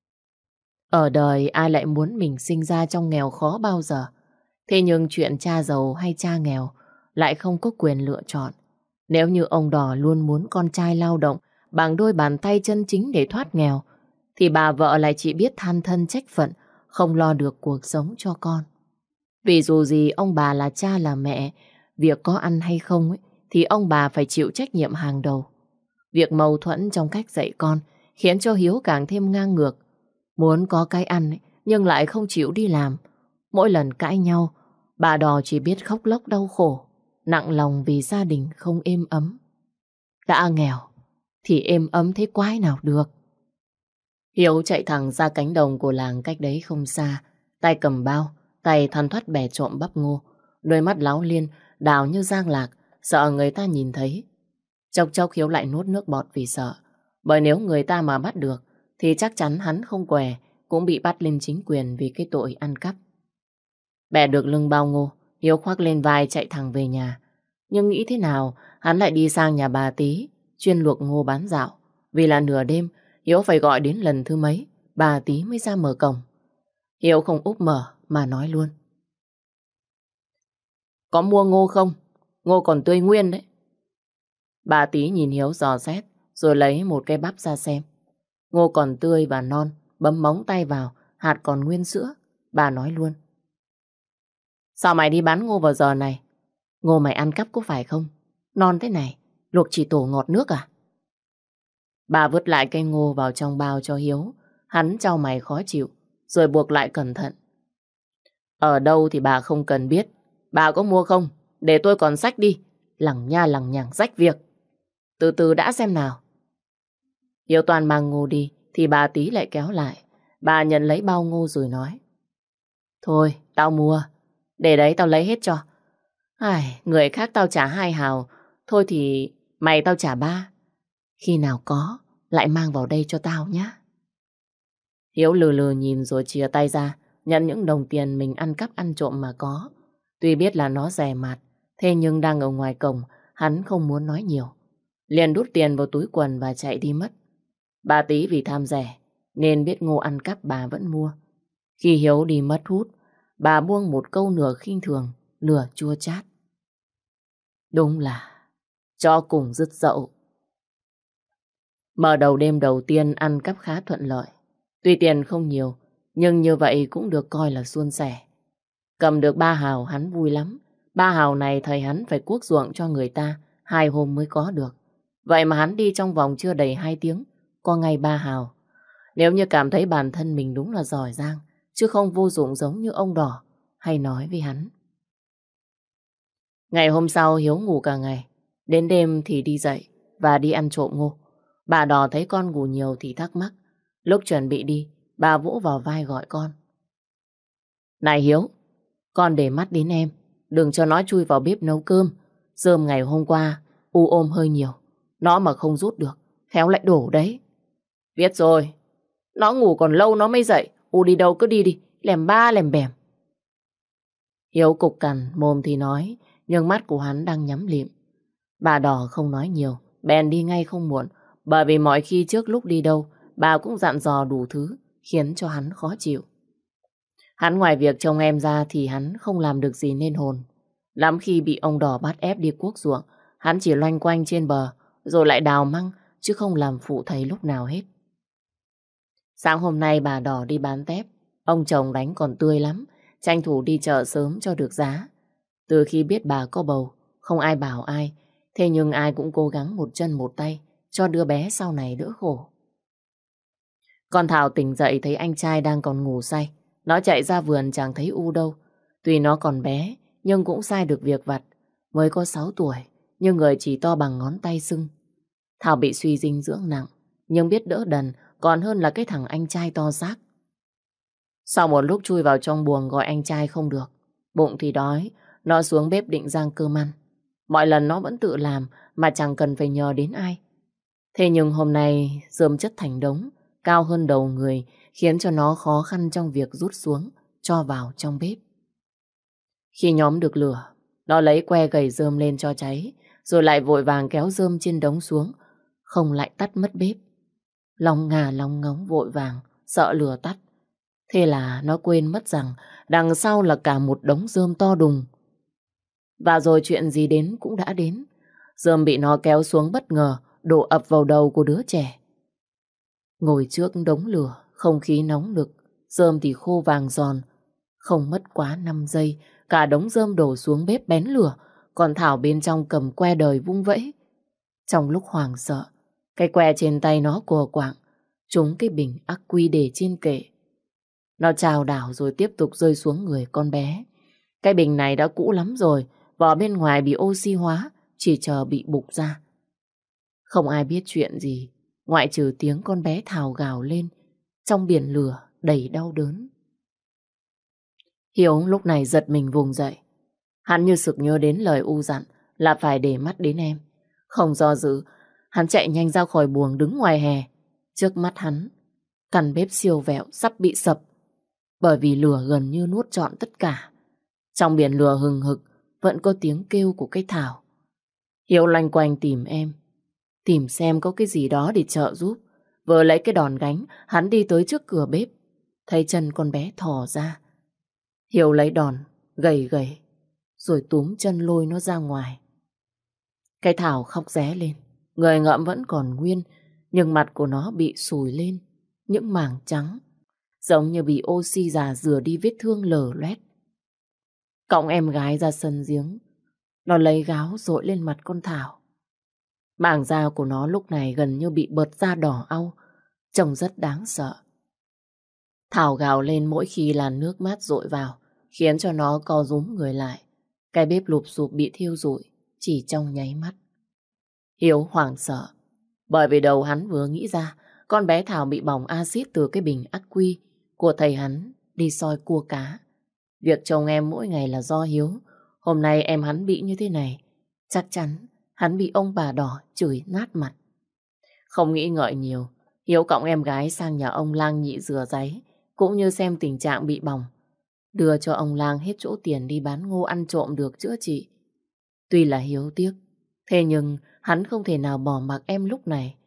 Ở đời ai lại muốn mình sinh ra trong nghèo khó bao giờ. Thế nhưng chuyện cha giàu hay cha nghèo lại không có quyền lựa chọn. Nếu như ông Đỏ luôn muốn con trai lao động bằng đôi bàn tay chân chính để thoát nghèo, thì bà vợ lại chỉ biết than thân trách phận, không lo được cuộc sống cho con. Vì dù gì ông bà là cha là mẹ, việc có ăn hay không ấy, thì ông bà phải chịu trách nhiệm hàng đầu. Việc mâu thuẫn trong cách dạy con khiến cho Hiếu càng thêm ngang ngược. Muốn có cái ăn ấy, nhưng lại không chịu đi làm. Mỗi lần cãi nhau, bà Đỏ chỉ biết khóc lóc đau khổ, nặng lòng vì gia đình không êm ấm. Đã nghèo thì êm ấm thế quái nào được. Hiếu chạy thẳng ra cánh đồng của làng cách đấy không xa, tay cầm bao, tay thoăn thoắt bẻ trộm bắp ngô, đôi mắt láo liên, đào như giang lạc, sợ người ta nhìn thấy. Chốc chốc Hiếu lại nuốt nước bọt vì sợ, bởi nếu người ta mà bắt được, thì chắc chắn hắn không què, cũng bị bắt lên chính quyền vì cái tội ăn cắp. Bẻ được lưng bao ngô, Hiếu khoác lên vai chạy thẳng về nhà. Nhưng nghĩ thế nào, hắn lại đi sang nhà bà Tí, chuyên luộc ngô bán dạo. Vì là nửa đêm, Hiếu phải gọi đến lần thứ mấy, bà Tí mới ra mở cổng. Hiếu không úp mở mà nói luôn. Có mua ngô không? Ngô còn tươi nguyên đấy. Bà Tí nhìn Hiếu dò xét, rồi lấy một cái bắp ra xem. Ngô còn tươi và non, bấm móng tay vào, hạt còn nguyên sữa. Bà nói luôn. Sao mày đi bán ngô vào giờ này? Ngô mày ăn cắp có phải không? Non thế này, luộc chỉ tổ ngọt nước à? Bà vứt lại cây ngô vào trong bao cho Hiếu. Hắn chau mày khó chịu, rồi buộc lại cẩn thận. Ở đâu thì bà không cần biết. Bà có mua không? Để tôi còn xách đi. Lằng nha lằng nhằng rách việc. Từ từ đã xem nào. Hiếu toàn mang ngô đi, thì bà Tí lại kéo lại. Bà nhận lấy bao ngô rồi nói. Thôi, tao mua. Để đấy tao lấy hết cho. Ai, người khác tao trả 2 hào. Thôi thì mày tao trả 3. Khi nào có, lại mang vào đây cho tao nhá. Hiếu lừ lừ nhìn rồi chìa tay ra, nhận những đồng tiền mình ăn cắp ăn trộm mà có. Tuy biết là nó rẻ mạt, thế nhưng đang ở ngoài cổng, hắn không muốn nói nhiều. Liền đút tiền vào túi quần và chạy đi mất. Bà Tí vì tham rẻ nên biết Ngô ăn cắp bà vẫn mua. Khi Hiếu đi mất hút, bà buông một câu nửa khinh thường, nửa chua chát. Đúng là cho cùng dứt dậu. Mở đầu đêm đầu tiên ăn cắp khá thuận lợi. Tuy tiền không nhiều, nhưng như vậy cũng được coi là suôn sẻ. Cầm được 3 hào hắn vui lắm. 3 hào này thầy hắn phải cuốc ruộng cho người ta 2 hôm mới có được. Vậy mà hắn đi trong vòng chưa đầy 2 tiếng, có ngay 3 hào. Nếu như cảm thấy bản thân mình đúng là giỏi giang, chứ không vô dụng giống như ông Đỏ hay nói với hắn. Ngày hôm sau Hiếu ngủ cả ngày, đến đêm thì đi dậy và đi ăn trộm Ngô. Bà Đỏ thấy con ngủ nhiều thì thắc mắc. Lúc chuẩn bị đi, bà vỗ vào vai gọi con. Này Hiếu, con để mắt đến em, đừng cho nó chui vào bếp nấu cơm. Rơm ngày hôm qua, U ôm hơi nhiều, nó mà không rút được, khéo lại đổ đấy. Biết rồi, nó ngủ còn lâu nó mới dậy, U đi đâu cứ đi đi, lèm ba lèm bèm. Hiếu cục cằn, mồm thì nói, nhưng mắt của hắn đang nhắm lịm. Bà Đỏ không nói nhiều, bèn đi ngay không muộn, bởi vì mọi khi trước lúc đi đâu, bà cũng dặn dò đủ thứ, khiến cho hắn khó chịu. Hắn ngoài việc trông em ra thì hắn không làm được gì nên hồn. Lắm khi bị ông Đỏ bắt ép đi cuốc ruộng, hắn chỉ loanh quanh trên bờ, rồi lại đào măng, chứ không làm phụ thầy lúc nào hết. Sáng hôm nay bà Đỏ đi bán tép, ông chồng đánh còn tươi lắm, tranh thủ đi chợ sớm cho được giá. Từ khi biết bà có bầu, không ai bảo ai, thế nhưng ai cũng cố gắng một chân một tay, cho đứa bé sau này đỡ khổ. Con Thảo tỉnh dậy thấy anh trai đang còn ngủ say. Nó chạy ra vườn chẳng thấy U đâu. Tuy nó còn bé, nhưng cũng sai được việc vặt. Mới có 6 tuổi, nhưng người chỉ to bằng ngón tay sưng. Thảo bị suy dinh dưỡng nặng, nhưng biết đỡ đần còn hơn là cái thằng anh trai to xác. Sau một lúc chui vào trong buồng gọi anh trai không được. Bụng thì đói, nó xuống bếp định rang cơm ăn. Mọi lần nó vẫn tự làm mà chẳng cần phải nhờ đến ai. Thế nhưng hôm nay rơm chất thành đống, cao hơn đầu người, khiến cho nó khó khăn trong việc rút xuống, cho vào trong bếp. Khi nhóm được lửa, nó lấy que gầy rơm lên cho cháy, rồi lại vội vàng kéo rơm trên đống xuống, không lại tắt mất bếp. Lòng ngà lòng ngóng vội vàng, sợ lửa tắt. Thế là nó quên mất rằng đằng sau là cả một đống rơm to đùng. Và rồi chuyện gì đến cũng đã đến. Rơm bị nó kéo xuống bất ngờ, đổ ập vào đầu của đứa trẻ. Ngồi trước đống lửa, không khí nóng nực, rơm thì khô vàng giòn. Không mất quá 5 giây, cả đống rơm đổ xuống bếp bén lửa, còn Thảo bên trong cầm que đời vung vẫy. Trong lúc hoảng sợ, cái que trên tay nó của quạng, trúng cái bình ắc quy để trên kệ. Nó chào đảo rồi tiếp tục rơi xuống người con bé. Cái bình này đã cũ lắm rồi, vỏ bên ngoài bị oxy hóa, chỉ chờ bị bục ra. Không ai biết chuyện gì, ngoại trừ tiếng con bé Thảo gào lên trong biển lửa đầy đau đớn. Hiếu lúc này giật mình vùng dậy. Hắn như sực nhớ đến lời U dặn là phải để mắt đến em. Không do dự, hắn chạy nhanh ra khỏi buồng đứng ngoài hè. Trước mắt hắn, căn bếp siêu vẹo sắp bị sập, bởi vì lửa gần như nuốt trọn tất cả. Trong biển lửa hừng hực vẫn có tiếng kêu của cái Thảo. Hiếu loanh quanh tìm em, tìm xem có cái gì đó để trợ giúp. Vừa lấy cái đòn gánh, hắn đi tới trước cửa bếp, thấy chân con bé thò ra. Hiếu lấy đòn, gầy gầy, rồi túm chân lôi nó ra ngoài. Cái Thảo khóc ré lên, người ngợm vẫn còn nguyên, nhưng mặt của nó bị sùi lên, những mảng trắng, giống như bị oxy già rửa đi vết thương lở loét. Cõng em gái ra sân giếng, nó lấy gáo dội lên mặt con Thảo. Mảng da của nó lúc này gần như bị bợt da đỏ au, trông rất đáng sợ. Thảo gào lên mỗi khi làn nước mát dội vào, khiến cho nó co rúm người lại. Cái bếp lụp xụp bị thiêu rụi chỉ trong nháy mắt. Hiếu hoảng sợ, bởi vì đầu hắn vừa nghĩ ra con bé Thảo bị bỏng axit từ cái bình ắc quy của thầy hắn đi soi cua cá. Việc chồng em mỗi ngày là do Hiếu. Hôm nay em hắn bị như thế này, chắc chắn hắn bị ông bà Đỏ chửi nát mặt. Không nghĩ ngợi nhiều, Hiếu cõng em gái sang nhà ông Lang Nhị rửa ráy, cũng như xem tình trạng bị bỏng. Đưa cho ông Lang hết chỗ tiền đi bán ngô ăn trộm được chữa trị. Tuy là Hiếu tiếc, thế nhưng hắn không thể nào bỏ mặc em lúc này.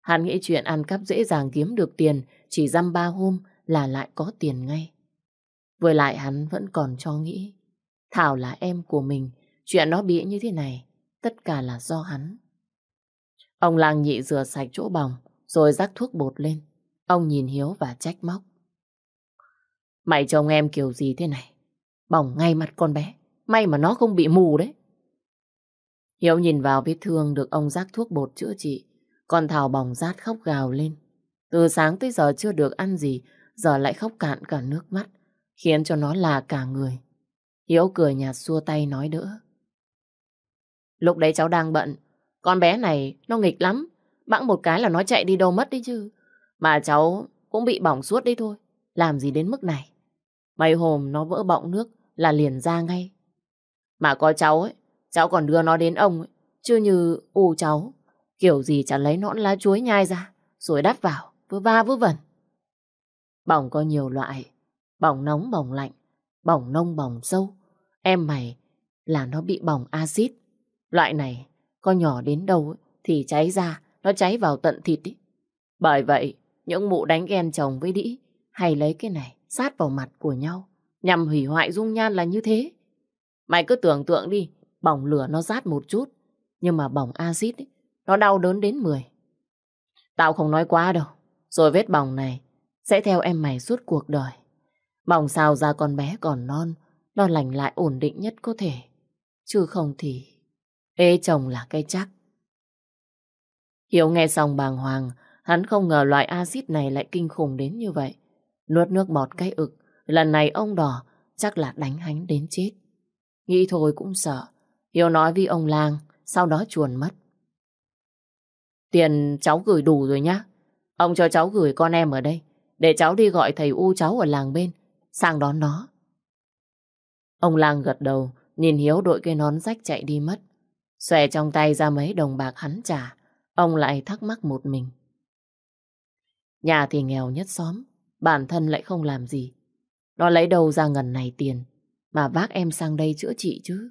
Hắn nghĩ chuyện ăn cắp dễ dàng kiếm được tiền, chỉ dăm 3 hôm là lại có tiền ngay. Với lại hắn vẫn còn cho nghĩ, Thảo là em của mình, chuyện nó bị như thế này, tất cả là do hắn. Ông Lang Nhị rửa sạch chỗ bỏng, rồi rắc thuốc bột lên. Ông nhìn Hiếu và trách móc. Mày trông em kiểu gì thế này? Bỏng ngay mặt con bé, may mà nó không bị mù đấy. Hiếu nhìn vào vết thương được ông rắc thuốc bột chữa trị, còn Thảo bỏng rát khóc gào lên. Từ sáng tới giờ chưa được ăn gì, giờ lại khóc cạn cả nước mắt, khiến cho nó là cả người. Hiếu cười nhạt xua tay nói đỡ. Lúc đấy cháu đang bận, con bé này nó nghịch lắm, bẵng một cái là nó chạy đi đâu mất đấy chứ. Mà cháu cũng bị bỏng suốt đấy thôi, làm gì đến mức này. Mấy hôm nó vỡ bọng nước là liền ra ngay. Mà có cháu ấy, cháu còn đưa nó đến ông ấy, chứ như cháu, kiểu gì chả lấy nõn lá chuối nhai ra, rồi đắp vào, vớ va vớ vẩn. Bỏng có nhiều loại, bỏng nóng, bỏng lạnh, bỏng nông, bỏng sâu. Em mày là nó bị bỏng axit. Loại này có nhỏ đến đâu ấy, thì cháy ra, nó cháy vào tận thịt ấy. Bởi vậy, những mụ đánh ghen chồng với đĩ hay lấy cái này sát vào mặt của nhau, nhằm hủy hoại dung nhan là như thế. Mày cứ tưởng tượng đi, bỏng lửa nó rát một chút, nhưng mà bỏng axit ấy, nó đau đớn đến 10. Tao không nói quá đâu, rồi vết bỏng này sẽ theo em mày suốt cuộc đời. Bỏng sao ra con bé còn non, nó lành lại ổn định nhất có thể. Chứ không thì ê chồng là cái chắc. Hiếu nghe xong bàng hoàng, hắn không ngờ loại axit này lại kinh khủng đến như vậy. Nuốt nước bọt cái ực, lần này ông Đỏ chắc là đánh hắn đến chết. Nghĩ thôi cũng sợ. Hiếu nói với ông Lang, sau đó chuồn mất. Tiền cháu gửi đủ rồi nhá. Ông cho cháu gửi con em ở đây, để cháu đi gọi thầy U cháu ở làng bên, sang đón nó. Ông Lang gật đầu, nhìn Hiếu đội cái nón rách chạy đi mất. Xòe trong tay ra mấy đồng bạc hắn trả, ông lại thắc mắc một mình. Nhà thì nghèo nhất xóm, bản thân lại không làm gì. Nó lấy đâu ra ngần này tiền mà vác em sang đây chữa trị chứ?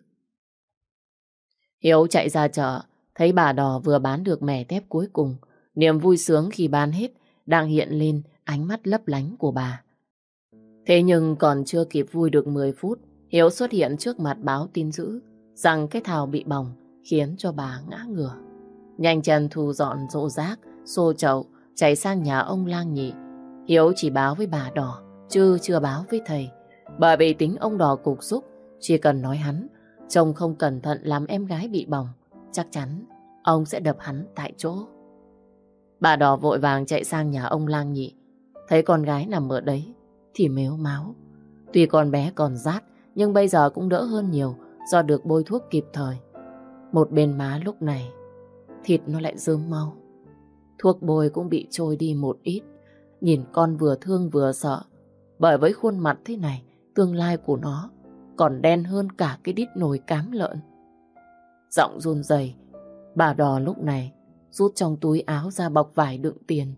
Hiếu chạy ra chợ, thấy bà Đò vừa bán được mẻ tép cuối cùng. Niềm vui sướng khi bán hết đang hiện lên ánh mắt lấp lánh của bà. Thế nhưng còn chưa kịp vui được 10 phút, Hiếu xuất hiện trước mặt báo tin dữ rằng cái Thảo bị bỏng, khiến cho bà ngã ngửa. Nhanh chân thu dọn rổ rác, xô chậu, chạy sang nhà ông Lang Nhị. Hiếu chỉ báo với bà Đò, chứ chưa báo với thầy. Bởi vì tính ông Đò cục xúc, chỉ cần nói hắn, chồng không cẩn thận làm em gái bị bỏng, chắc chắn ông sẽ đập hắn tại chỗ. Bà Đò vội vàng chạy sang nhà ông Lang Nhị, thấy con gái nằm ở đấy thì mếu máo. Tuy con bé còn rát, nhưng bây giờ cũng đỡ hơn nhiều do được bôi thuốc kịp thời. Một bên má lúc này thịt nó lại rơm mau, thuốc bôi cũng bị trôi đi một ít. Nhìn con vừa thương vừa sợ, bởi với khuôn mặt thế này, tương lai của nó còn đen hơn cả cái đít nồi cám lợn. Giọng run rẩy, bà Đò lúc này rút trong túi áo ra bọc vải đựng tiền.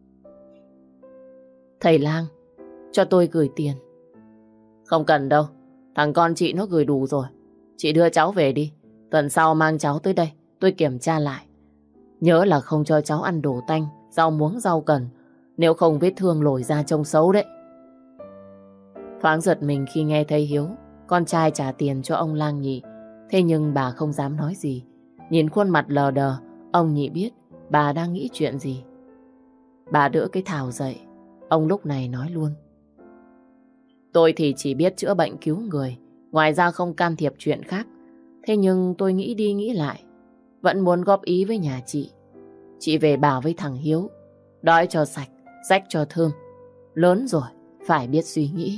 Thầy Lang, cho tôi gửi tiền. Không cần đâu, thằng con chị nó gửi đủ rồi. Chị đưa cháu về đi, tuần sau mang cháu tới đây, tôi kiểm tra lại. Nhớ là không cho cháu ăn đồ tanh, rau muống rau cần, nếu không vết thương lồi ra trông xấu đấy. Thoáng giật mình khi nghe thấy Hiếu con trai trả tiền cho ông Lang Nhị. Thế nhưng bà không dám nói gì. Nhìn khuôn mặt lờ đờ, ông Nhị biết bà đang nghĩ chuyện gì. Bà đỡ cái Thảo dậy. Ông lúc này nói luôn. Tôi thì chỉ biết chữa bệnh cứu người, ngoài ra không can thiệp chuyện khác. Thế nhưng tôi nghĩ đi nghĩ lại, vẫn muốn góp ý với nhà chị. Chị về bảo với thằng Hiếu, đói cho sạch, rách cho thơm. Lớn rồi, phải biết suy nghĩ.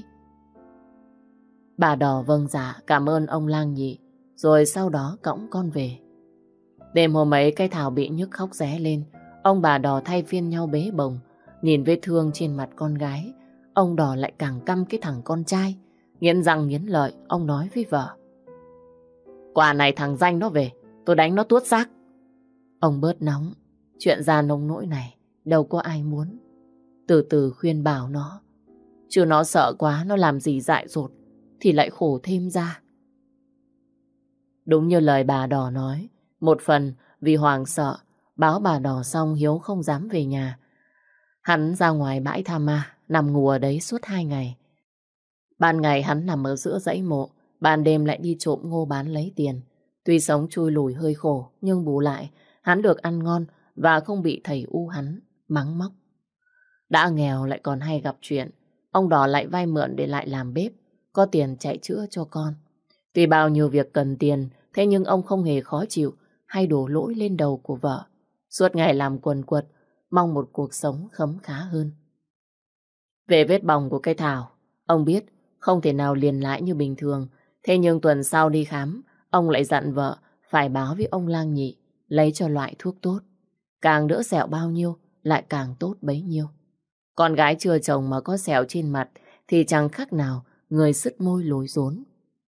Bà Đò vâng dạ cảm ơn ông Lang Nhị, rồi sau đó cõng con về. Đêm hôm ấy cái Thảo bị nhức khóc ré lên. Ông bà Đò thay phiên nhau bế bồng. Nhìn vết thương trên mặt con gái, ông Đò lại càng căm cái thằng con trai. Nghiến răng nghiến lợi, ông nói với vợ. Quả này thằng danh nó về, tôi đánh nó tuốt xác. Ông bớt nóng, chuyện ra nông nỗi này đâu có ai muốn. Từ từ khuyên bảo nó, chứ nó sợ quá, nó làm gì dại dột thì lại khổ thêm ra. Đúng như lời bà Đò nói, một phần vì Hoàng sợ, báo bà Đỏ xong Hiếu không dám về nhà. Hắn ra ngoài bãi tha ma, nằm ngủ ở đấy suốt 2 ngày. Ban ngày hắn nằm ở giữa dãy mộ, ban đêm lại đi trộm ngô bán lấy tiền. Tuy sống chui lủi hơi khổ, nhưng bù lại, hắn được ăn ngon và không bị thầy u hắn mắng móc. Đã nghèo lại còn hay gặp chuyện, ông Đỏ lại vay mượn để lại làm bếp, có tiền chạy chữa cho con. Tuy bao nhiêu việc cần tiền, thế nhưng ông không hề khó chịu hay đổ lỗi lên đầu của vợ. Suốt ngày làm quần quật, mong một cuộc sống khấm khá hơn. Về vết bỏng của cây thảo, ông biết không thể nào liền lại như bình thường. Thế nhưng tuần sau đi khám, ông lại dặn vợ phải báo với ông lang nhị, lấy cho loại thuốc tốt. Càng đỡ sẹo bao nhiêu, lại càng tốt bấy nhiêu. Con gái chưa chồng mà có sẹo trên mặt thì chẳng khác nào người sứt môi lối rốn.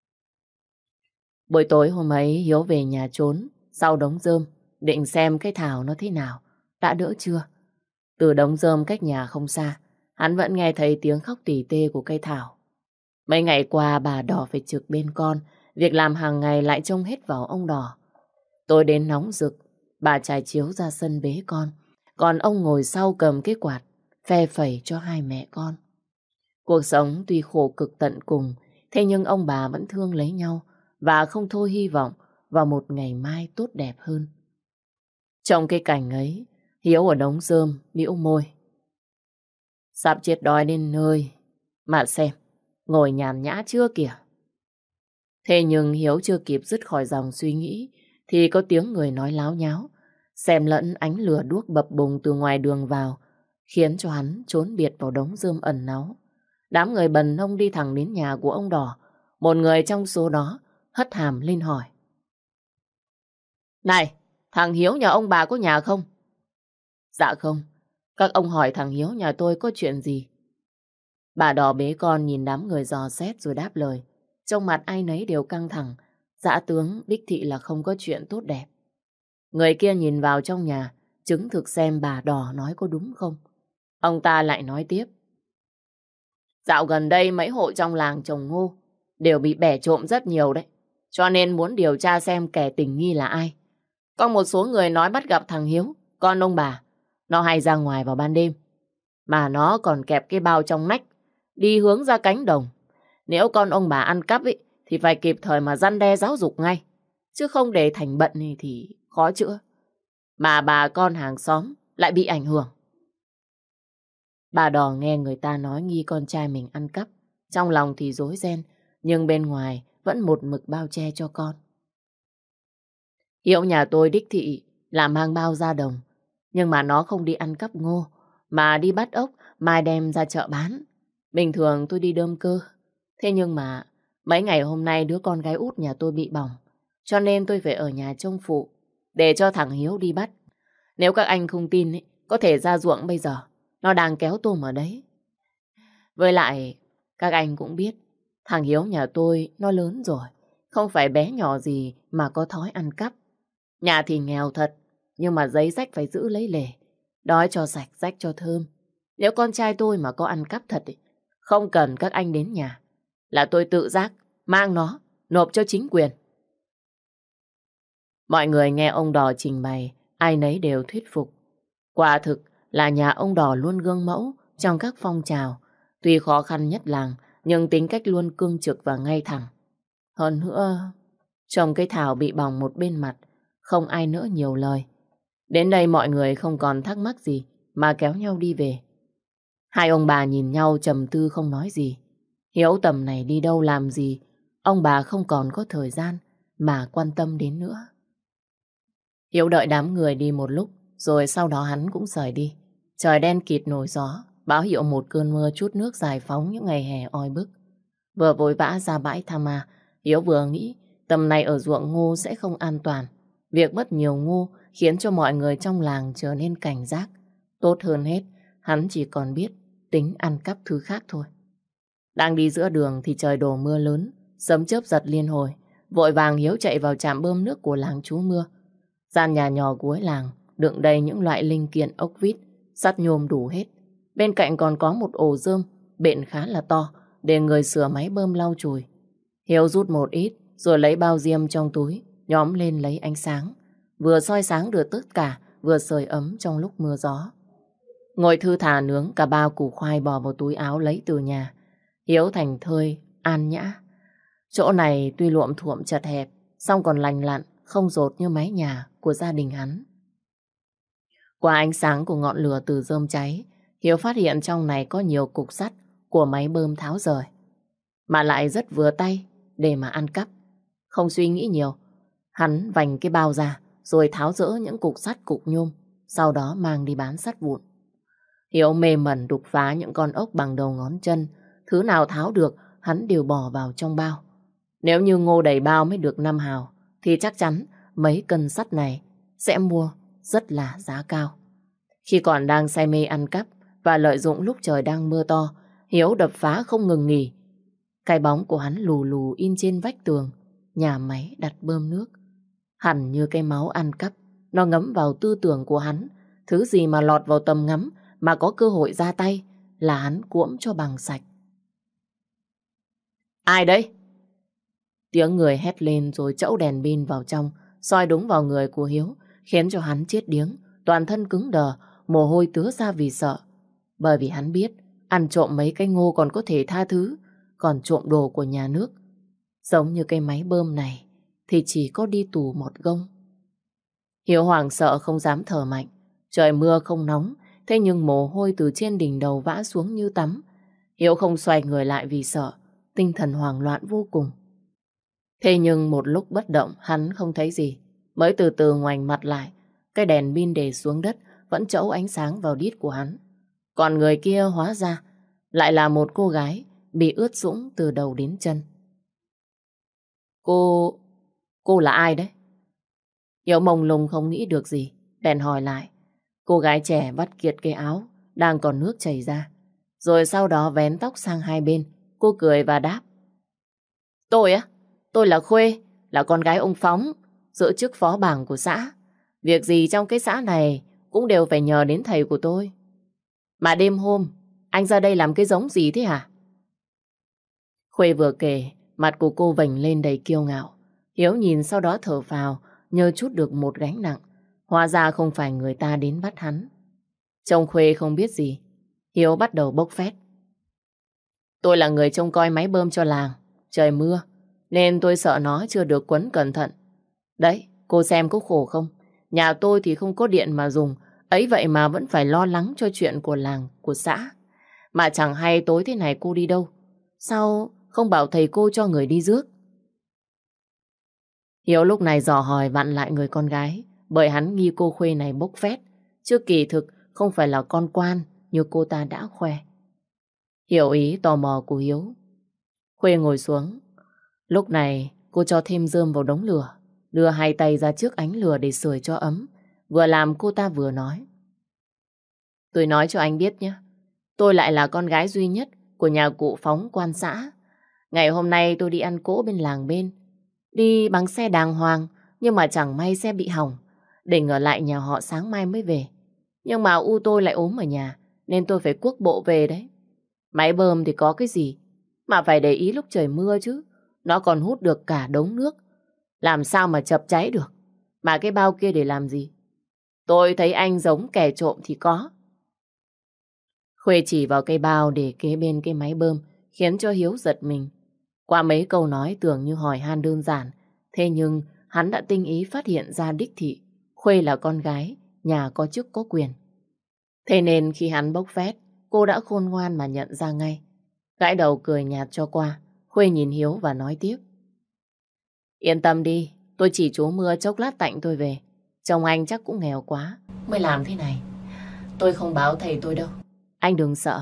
Buổi tối hôm ấy Hiếu về nhà trốn sau đống rơm, định xem cái thảo nó thế nào, đã đỡ chưa. Từ đống rơm cách nhà không xa, hắn vẫn nghe thấy tiếng khóc tỉ tê của cây thảo. Mấy ngày qua bà Đỏ phải trực bên con, việc làm hàng ngày lại trông hết vào ông Đỏ. Tối đến nóng rực, bà trải chiếu ra sân bế con, còn ông ngồi sau cầm cái quạt, phe phẩy cho hai mẹ con. Cuộc sống tuy khổ cực tận cùng, thế nhưng ông bà vẫn thương lấy nhau và không thôi hy vọng vào một ngày mai tốt đẹp hơn. Trong cái cảnh ấy, Hiếu ở đống rơm, bĩu môi. Sắp chết đói đến nơi, mà xem, ngồi nhàn nhã chưa kìa. Thế nhưng Hiếu chưa kịp dứt khỏi dòng suy nghĩ, thì có tiếng người nói láo nháo, xen lẫn ánh lửa đuốc bập bùng từ ngoài đường vào, khiến cho hắn trốn biệt vào đống rơm ẩn náu. Đám người bần ông đi thẳng đến nhà của ông Đỏ. Một người trong số đó hất hàm lên hỏi. Này, thằng Hiếu nhà ông bà có nhà không? Dạ không. Các ông hỏi thằng Hiếu nhà tôi có chuyện gì? Bà Đỏ bế con nhìn đám người dò xét rồi đáp lời. Trong mặt ai nấy đều căng thẳng. Dã tướng đích thị là không có chuyện tốt đẹp. Người kia nhìn vào trong nhà, chứng thực xem bà Đỏ nói có đúng không. Ông ta lại nói tiếp. Dạo gần đây mấy hộ trong làng trồng ngô đều bị bẻ trộm rất nhiều đấy. Cho nên muốn điều tra xem kẻ tình nghi là ai. Có một số người nói bắt gặp thằng Hiếu, con ông bà. Nó hay ra ngoài vào ban đêm. Mà nó còn kẹp cái bao trong nách, đi hướng ra cánh đồng. Nếu con ông bà ăn cắp ý, thì phải kịp thời mà răn đe giáo dục ngay. Chứ không để thành bận thì khó chữa. Mà bà con hàng xóm lại bị ảnh hưởng. Bà Đỏ nghe người ta nói nghi con trai mình ăn cắp. Trong lòng thì rối ren, nhưng bên ngoài vẫn một mực bao che cho con. Hiếu nhà tôi đích thị là mang bao ra đồng. Nhưng mà nó không đi ăn cắp ngô, mà đi bắt ốc, mai đem ra chợ bán. Bình thường tôi đi đơm cơ. Thế nhưng mà mấy ngày hôm nay đứa con gái út nhà tôi bị bỏng. Cho nên tôi phải ở nhà trông phụ, để cho thằng Hiếu đi bắt. Nếu các anh không tin, có thể ra ruộng bây giờ. Nó đang kéo tôm ở đấy. Với lại, các anh cũng biết, thằng Hiếu nhà tôi nó lớn rồi. Không phải bé nhỏ gì mà có thói ăn cắp. Nhà thì nghèo thật, nhưng mà giấy rách phải giữ lấy lề. Đói cho sạch, rách cho thơm. Nếu con trai tôi mà có ăn cắp thật, không cần các anh đến nhà. Là tôi tự giác, mang nó, nộp cho chính quyền. Mọi người nghe ông Đỏ trình bày, ai nấy đều thuyết phục. Quả thực là nhà ông Đỏ luôn gương mẫu trong các phong trào. Tuy khó khăn nhất làng, nhưng tính cách luôn cương trực và ngay thẳng. Hơn nữa, chồng cây thảo bị bỏng một bên mặt, không ai nữa nhiều lời. Đến đây mọi người không còn thắc mắc gì mà kéo nhau đi về. Hai ông bà nhìn nhau trầm tư không nói gì. Hiếu tầm này đi đâu làm gì, ông bà không còn có thời gian mà quan tâm đến nữa. Hiếu đợi đám người đi một lúc, rồi sau đó hắn cũng rời đi. Trời đen kịt nổi gió, báo hiệu một cơn mưa trút nước giải phóng những ngày hè oi bức. Vừa vội vã ra bãi tha ma, Hiếu vừa nghĩ tầm này ở ruộng ngô sẽ không an toàn. Việc mất nhiều ngô khiến cho mọi người trong làng trở nên cảnh giác. Tốt hơn hết, hắn chỉ còn biết tính ăn cắp thứ khác thôi. Đang đi giữa đường thì trời đổ mưa lớn, sấm chớp giật liên hồi. Vội vàng Hiếu chạy vào trạm bơm nước của làng trú mưa. Gian nhà nhỏ cuối làng đựng đầy những loại linh kiện ốc vít, sắt nhôm đủ hết. Bên cạnh còn có một ổ rơm bện khá là to để người sửa máy bơm lau chùi. Hiếu rút một ít rồi lấy bao diêm trong túi, nhóm lên lấy ánh sáng. Vừa soi sáng được tất cả vừa sưởi ấm trong lúc mưa gió. Ngồi thư thả nướng cả bao củ khoai bò vào túi áo lấy từ nhà. Hiếu thành thơi, an nhã. Chỗ này tuy luộm thuộm chật hẹp, song còn lành lặn, không dột như mái nhà của gia đình hắn. Qua ánh sáng của ngọn lửa từ rơm cháy, Hiếu phát hiện trong này có nhiều cục sắt của máy bơm tháo rời. Mà lại rất vừa tay để mà ăn cắp. Không suy nghĩ nhiều, hắn vành cái bao ra rồi tháo rỡ những cục sắt cục nhôm, sau đó mang đi bán sắt vụn. Hiếu mê mẩn đục phá những con ốc bằng đầu ngón chân, thứ nào tháo được hắn đều bỏ vào trong bao. Nếu như Ngô đầy bao mới được 5 hào, thì chắc chắn mấy cân sắt này sẽ mua rất là giá cao. Khi còn đang say mê ăn cắp và lợi dụng lúc trời đang mưa to, Hiếu đập phá không ngừng nghỉ. Cái bóng của hắn lù lù in trên vách tường, nhà máy đặt bơm nước. Hẳn như cái máu ăn cắp, nó ngấm vào tư tưởng của hắn. Thứ gì mà lọt vào tầm ngắm mà có cơ hội ra tay là hắn cuỗm cho bằng sạch. Ai đấy? Tiếng người hét lên rồi chẫu đèn pin vào trong, soi đúng vào người của Hiếu, khiến cho hắn chết điếng, toàn thân cứng đờ, mồ hôi tứa ra vì sợ. Bởi vì hắn biết, ăn trộm mấy cái ngô còn có thể tha thứ, còn trộm đồ của nhà nước, giống như cái máy bơm này, thì chỉ có đi tù một gông. Hiếu hoảng sợ không dám thở mạnh. Trời mưa không nóng, thế nhưng mồ hôi từ trên đỉnh đầu vã xuống như tắm. Hiếu không xoay người lại vì sợ, tinh thần hoảng loạn vô cùng. Thế nhưng một lúc bất động hắn không thấy gì, mới từ từ ngoảnh mặt lại. Cái đèn pin để xuống đất vẫn chẫu ánh sáng vào đít của hắn. Còn người kia hóa ra lại là một cô gái bị ướt sũng từ đầu đến chân. Cô là ai đấy? Hiếu mông lung không nghĩ được gì, bèn hỏi lại. Cô gái trẻ vắt kiệt cái áo đang còn nước chảy ra, rồi sau đó vén tóc sang hai bên. Cô cười và đáp. Tôi á? Tôi là Khuê, là con gái ông Phóng, giữ chức phó bảng của xã. Việc gì trong cái xã này cũng đều phải nhờ đến thầy của tôi. Mà đêm hôm, anh ra đây làm cái giống gì thế hả? Khuê vừa kể, mặt của cô vểnh lên đầy kiêu ngạo. Hiếu nhìn sau đó thở phào, nhờ chút được một gánh nặng. Hóa ra không phải người ta đến bắt hắn. Trông Khuê không biết gì, Hiếu bắt đầu bốc phét. Tôi là người trông coi máy bơm cho làng. Trời mưa, nên tôi sợ nó chưa được quấn cẩn thận. Đấy, cô xem có khổ không? Nhà tôi thì không có điện mà dùng, ấy vậy mà vẫn phải lo lắng cho chuyện của làng, của xã. Mà chẳng hay tối thế này cô đi đâu? Sao không bảo thầy cô cho người đi rước? Hiếu lúc này dò hỏi vặn lại người con gái, bởi hắn nghi cô Khuê này bốc phét, chứ kỳ thực không phải là con quan như cô ta đã khoe. Hiểu ý tò mò của Hiếu, Khuê ngồi xuống. Lúc này cô cho thêm rơm vào đống lửa, đưa hai tay ra trước ánh lửa để sưởi cho ấm. Vừa làm cô ta vừa nói. Tôi nói cho anh biết nhé, tôi lại là con gái duy nhất của nhà cụ Phóng quan xã. Ngày hôm nay tôi đi ăn cỗ bên làng bên, đi bằng xe đàng hoàng, nhưng mà chẳng may xe bị hỏng, định ở lại nhà họ sáng mai mới về. Nhưng mà tôi lại ốm ở nhà, nên tôi phải cuốc bộ về đấy. Máy bơm thì có cái gì mà phải để ý lúc trời mưa chứ. Nó còn hút được cả đống nước, làm sao mà chập cháy được. Mà cái bao kia để làm gì? Tôi thấy anh giống kẻ trộm thì có. Khuê chỉ vào cây bao để kế bên cái máy bơm, khiến cho Hiếu giật mình. Qua mấy câu nói tưởng như hỏi han đơn giản, thế nhưng hắn đã tinh ý phát hiện ra đích thị Khuê là con gái, nhà có chức có quyền. Thế nên khi hắn bốc phét, cô đã khôn ngoan mà nhận ra ngay. Gãi đầu cười nhạt cho qua, Khuê nhìn Hiếu và nói tiếp. Yên tâm đi, tôi chỉ trú mưa chốc lát tạnh tôi về. Chồng anh chắc cũng nghèo quá mới làm thế này. Tôi không báo thầy tôi đâu, anh đừng sợ.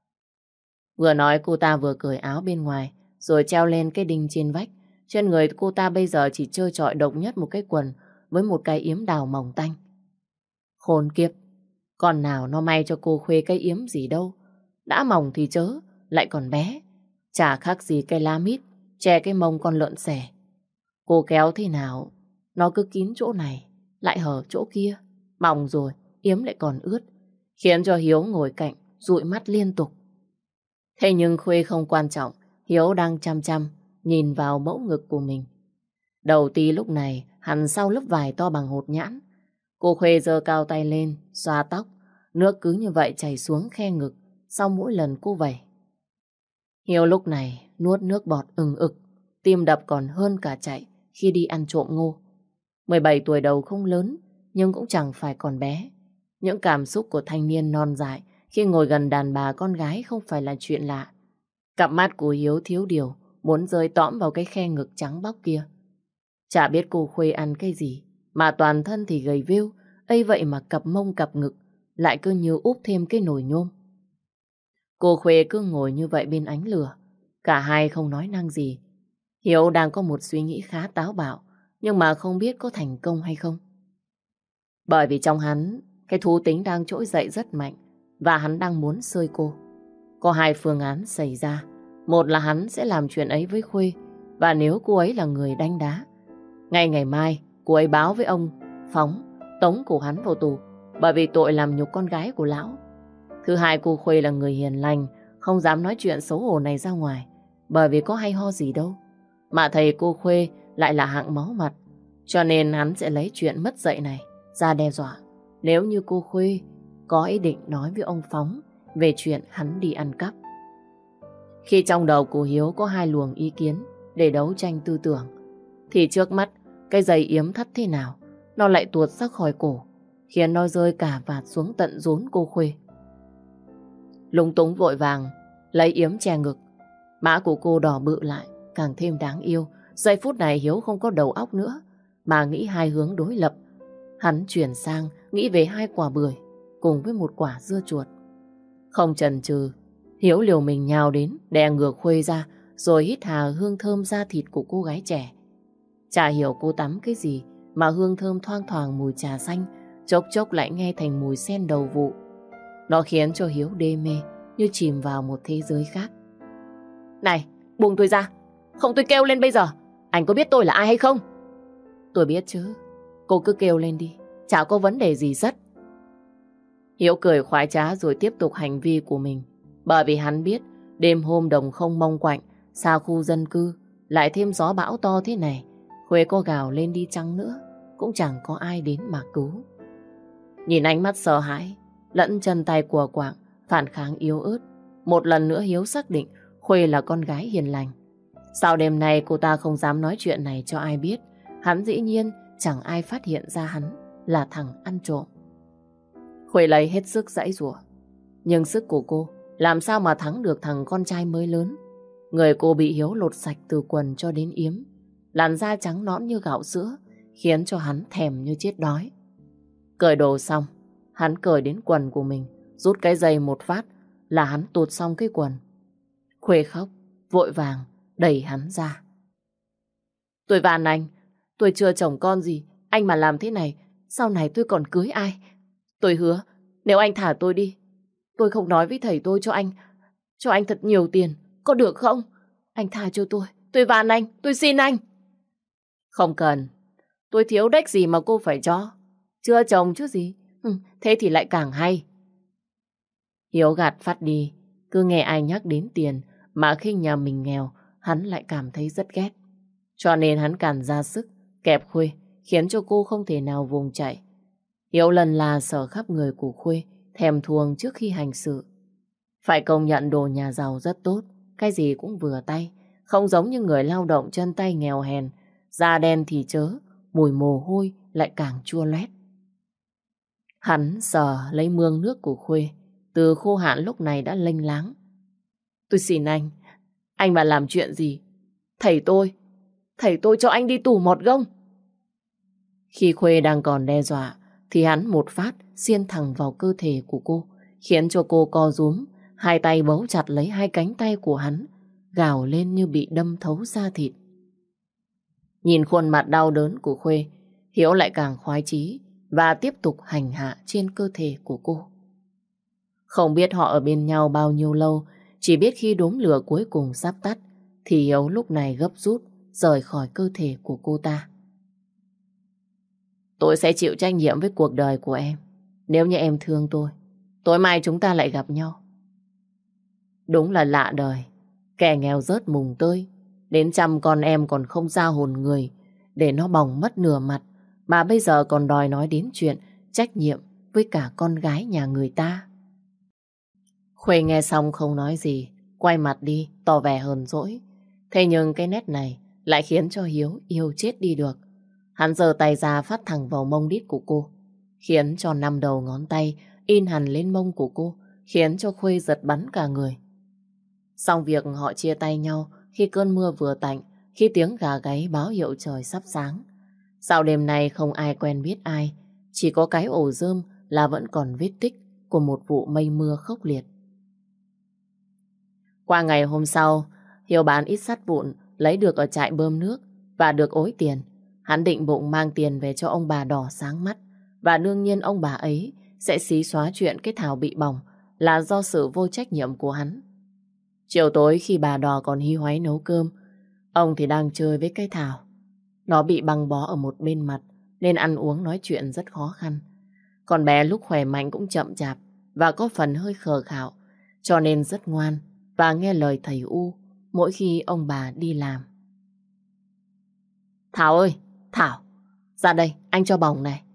Vừa nói cô ta vừa cởi áo bên ngoài, rồi treo lên cái đinh trên vách. Trên người cô ta bây giờ chỉ trơ trọi độc nhất một cái quần với một cái yếm đào mỏng tanh. Khốn kiếp, con nào nó may cho cô Khuê cái yếm gì đâu. Đã mỏng thì chớ, lại còn bé. Chả khác gì cây lá mít che cái mông con lợn xẻ. Cô kéo thế nào, nó cứ kín chỗ này, lại hở chỗ kia. Mỏng rồi, yếm lại còn ướt, khiến cho Hiếu ngồi cạnh, dụi mắt liên tục. Thế nhưng Khuê không quan trọng, Hiếu đang chăm chăm nhìn vào mẫu ngực của mình. Đầu tí lúc này hằn sau lớp vải to bằng hột nhãn. Cô Khuê giơ cao tay lên, xoa tóc. Nước cứ như vậy chảy xuống khe ngực sau mỗi lần cô vẩy. Hiếu lúc này nuốt nước bọt ừng ực, tim đập còn hơn cả chạy khi đi ăn trộm ngô. 17 tuổi đầu không lớn, nhưng cũng chẳng phải còn bé. Những cảm xúc của thanh niên non dại khi ngồi gần đàn bà con gái không phải là chuyện lạ. Cặp mắt của Hiếu thiếu điều, muốn rơi tõm vào cái khe ngực trắng bóc kia. Chả biết cô Khuê ăn cái gì, mà toàn thân thì gầy vêu, ấy vậy mà cặp mông cặp ngực lại cứ như úp thêm cái nồi nhôm. Cô Khuê cứ ngồi như vậy bên ánh lửa, cả hai không nói năng gì. Hiếu đang có một suy nghĩ khá táo bạo, nhưng mà không biết có thành công hay không. Bởi vì trong hắn, cái thú tính đang trỗi dậy rất mạnh, và hắn đang muốn xơi cô. Có hai phương án xảy ra. Một là hắn sẽ làm chuyện ấy với Khuê, và nếu cô ấy là người đánh đá, ngay ngày mai cô ấy báo với ông Phóng, tống cổ hắn vào tù, bởi vì tội làm nhục con gái của lão. Thứ hai, cô Khuê là người hiền lành, không dám nói chuyện xấu hổ này ra ngoài, bởi vì có hay ho gì đâu. Mà thầy cô Khuê lại là hạng máu mặt, cho nên hắn sẽ lấy chuyện mất dạy này ra đe dọa. Nếu như cô Khuê có ý định nói với ông Phóng về chuyện hắn đi ăn cắp. Khi trong đầu của Hiếu có hai luồng ý kiến để đấu tranh tư tưởng, thì trước mắt cái giày yếm thắt thế nào nó lại tuột ra khỏi cổ, khiến nó rơi cả vạt xuống tận rốn cô Khuê. Lúng túng vội vàng lấy yếm che ngực, má của cô đỏ bự lại, càng thêm đáng yêu. Giây phút này Hiếu không có đầu óc nữa, mà nghĩ hai hướng đối lập. Hắn chuyển sang nghĩ về hai quả bưởi cùng với một quả dưa chuột. Không chần chừ, Hiếu liều mình nhào đến, đè ngược Khuê ra, rồi hít hà hương thơm da thịt của cô gái trẻ. Chả hiểu cô tắm cái gì mà hương thơm thoang thoảng mùi trà xanh, chốc chốc lại nghe thành mùi sen đầu vụ. Nó khiến cho Hiếu đê mê, như chìm vào một thế giới khác. Này, buông tôi ra, không tôi kêu lên bây giờ. Anh có biết tôi là ai hay không? Tôi biết chứ, cô cứ kêu lên đi, chả có vấn đề gì rất. Hiếu cười khoái trá rồi tiếp tục hành vi của mình. Bởi vì hắn biết đêm hôm đồng không mông quạnh, xa khu dân cư, lại thêm gió bão to thế này, Khuê có gào lên đi chăng nữa cũng chẳng có ai đến mà cứu. Nhìn ánh mắt sợ hãi lẫn chân tay của Quảng phản kháng yếu ớt, một lần nữa Hiếu xác định Khuê là con gái hiền lành. Sau đêm nay cô ta không dám nói chuyện này cho ai biết. Hắn dĩ nhiên chẳng ai phát hiện ra hắn là thằng ăn trộm. Khuê lấy hết sức giãy giụa, nhưng sức của cô làm sao mà thắng được thằng con trai mới lớn. Người cô bị Hiếu lột sạch từ quần cho đến yếm, làn da trắng nõn như gạo sữa, khiến cho hắn thèm như chết đói. Cởi đồ xong, hắn cởi đến quần của mình, rút cái giày một phát là hắn tụt xong cái quần. Khuê khóc, vội vàng đẩy hắn ra. Tôi van anh, tôi chưa chồng con gì, anh mà làm thế này, sau này tôi còn cưới ai? Tôi hứa, nếu anh thả tôi đi, tôi không nói với thầy tôi cho anh thật nhiều tiền, có được không? Anh tha cho tôi van anh, tôi xin anh. Không cần, tôi thiếu đếch gì mà cô phải cho. Chưa chồng chứ gì, thế thì lại càng hay. Hiếu gạt phát đi, cứ nghe ai nhắc đến tiền mà khi nhà mình nghèo, hắn lại cảm thấy rất ghét. Cho nên hắn càng ra sức kẹp Khuê, khiến cho cô không thể nào vùng chạy. Hiếu lần là sờ khắp người của Khuê, thèm thuồng trước khi hành sự. Phải công nhận đồ nhà giàu rất tốt, cái gì cũng vừa tay, không giống như người lao động chân tay nghèo hèn, da đen thì chớ, mùi mồ hôi lại càng chua loét. Hắn sờ lấy mương nước của Khuê, từ khô hạn lúc này đã lênh láng. Tôi xin anh mà làm chuyện gì, thầy tôi cho anh đi tù một gông. Khi Khuê đang còn đe dọa, thì hắn một phát xiên thẳng vào cơ thể của cô, khiến cho cô co rúm, hai tay bấu chặt lấy hai cánh tay của hắn, gào lên như bị đâm thấu da thịt. Nhìn khuôn mặt đau đớn của Khuê, Hiếu lại càng khoái chí và tiếp tục hành hạ trên cơ thể của cô. Không biết họ ở bên nhau bao nhiêu lâu, chỉ biết khi đốm lửa cuối cùng sắp tắt, thì Hiếu lúc này gấp rút rời khỏi cơ thể của cô ta. Tôi sẽ chịu trách nhiệm với cuộc đời của em. Nếu như em thương tôi, tối mai chúng ta lại gặp nhau. Đúng là lạ đời, kẻ nghèo rớt mùng tơi, đến chăm con em còn không ra hồn người, để nó bỏng mất nửa mặt, mà bây giờ còn đòi nói đến chuyện trách nhiệm với cả con gái nhà người ta. Khuê nghe xong không nói gì, quay mặt đi, tỏ vẻ hờn dỗi. Thế nhưng cái nét này lại khiến cho Hiếu yêu chết đi được. Hắn giơ tay ra phát thẳng vào mông đít của cô, khiến cho 5 đầu ngón tay in hẳn lên mông của cô, khiến cho Khuê giật bắn cả người. Xong việc họ chia tay nhau khi cơn mưa vừa tạnh, khi tiếng gà gáy báo hiệu trời sắp sáng. Sau đêm nay không ai quen biết ai, chỉ có cái ổ rơm là vẫn còn vết tích của một vụ mây mưa khốc liệt. Qua ngày hôm sau, Hiếu bán ít sắt vụn lấy được ở trại bơm nước và được ối tiền. Hắn định bụng mang tiền về cho ông bà đỏ sáng mắt, và đương nhiên ông bà ấy sẽ xí xóa chuyện cái Thảo bị bỏng là do sự vô trách nhiệm của hắn. Chiều tối khi bà đò còn hí hoáy nấu cơm, ông thì đang chơi với cái Thảo. Nó bị băng bó ở một bên mặt nên ăn uống nói chuyện rất khó khăn. Con bé lúc khỏe mạnh cũng chậm chạp và có phần hơi khờ khạo, cho nên rất ngoan và nghe lời thầy U mỗi khi ông bà đi làm. Thảo ơi, Thảo, ra đây, anh cho bỏng này.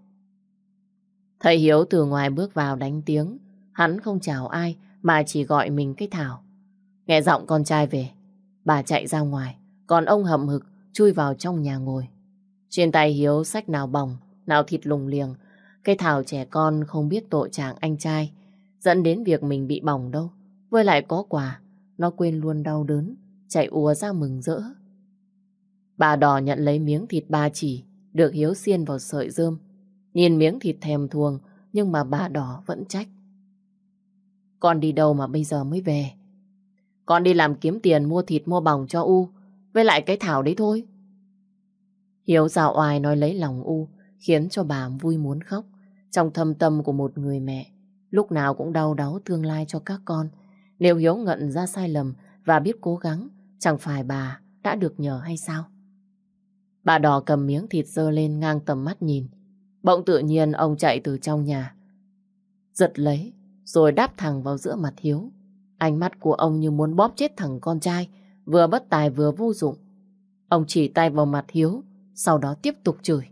Thầy Hiếu từ ngoài bước vào đánh tiếng. Hắn không chào ai mà chỉ gọi mình cái Thảo. Nghe giọng con trai về, bà chạy ra ngoài, còn ông hậm hực chui vào trong nhà ngồi. Trên tay Hiếu xách nào bỏng, nào thịt lùng liềng. Cái Thảo trẻ con không biết tội trạng anh trai, dẫn đến việc mình bị bỏng đâu. Với lại có quà, nó quên luôn đau đớn, chạy ùa ra mừng rỡ. Bà đò nhận lấy miếng thịt 3 chỉ, được Hiếu xiên vào sợi rơm. Nhìn miếng thịt thèm thuồng, nhưng mà bà đò vẫn trách. Con đi đâu mà bây giờ mới về? Con đi làm kiếm tiền mua thịt mua bỏng cho U, với lại cái Thảo đấy thôi. Hiếu dạo oai nói lấy lòng U, khiến cho bà vui muốn khóc. Trong thâm tâm của một người mẹ, lúc nào cũng đau đáu tương lai cho các con. Nếu Hiếu ngnhận ra sai lầm và biết cố gắng, chẳng phải bà đã được nhờ hay sao? Bà đò cầm miếng thịt giơ lên ngang tầm mắt nhìn. Bỗng tự nhiên ông chạy từ trong nhà, giật lấy rồi đáp thẳng vào giữa mặt Hiếu. Ánh mắt của ông như muốn bóp chết thằng con trai, vừa bất tài vừa vô dụng. Ông chỉ tay vào mặt Hiếu, sau đó tiếp tục chửi.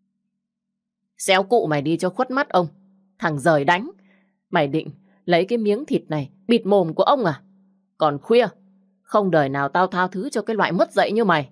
Xéo cụ mày đi cho khuất mắt ông, thằng giời đánh. Mày định lấy cái miếng thịt này bịt mồm của ông à? Còn khuya, không đời nào tao tha thứ cho cái loại mất dạy như mày.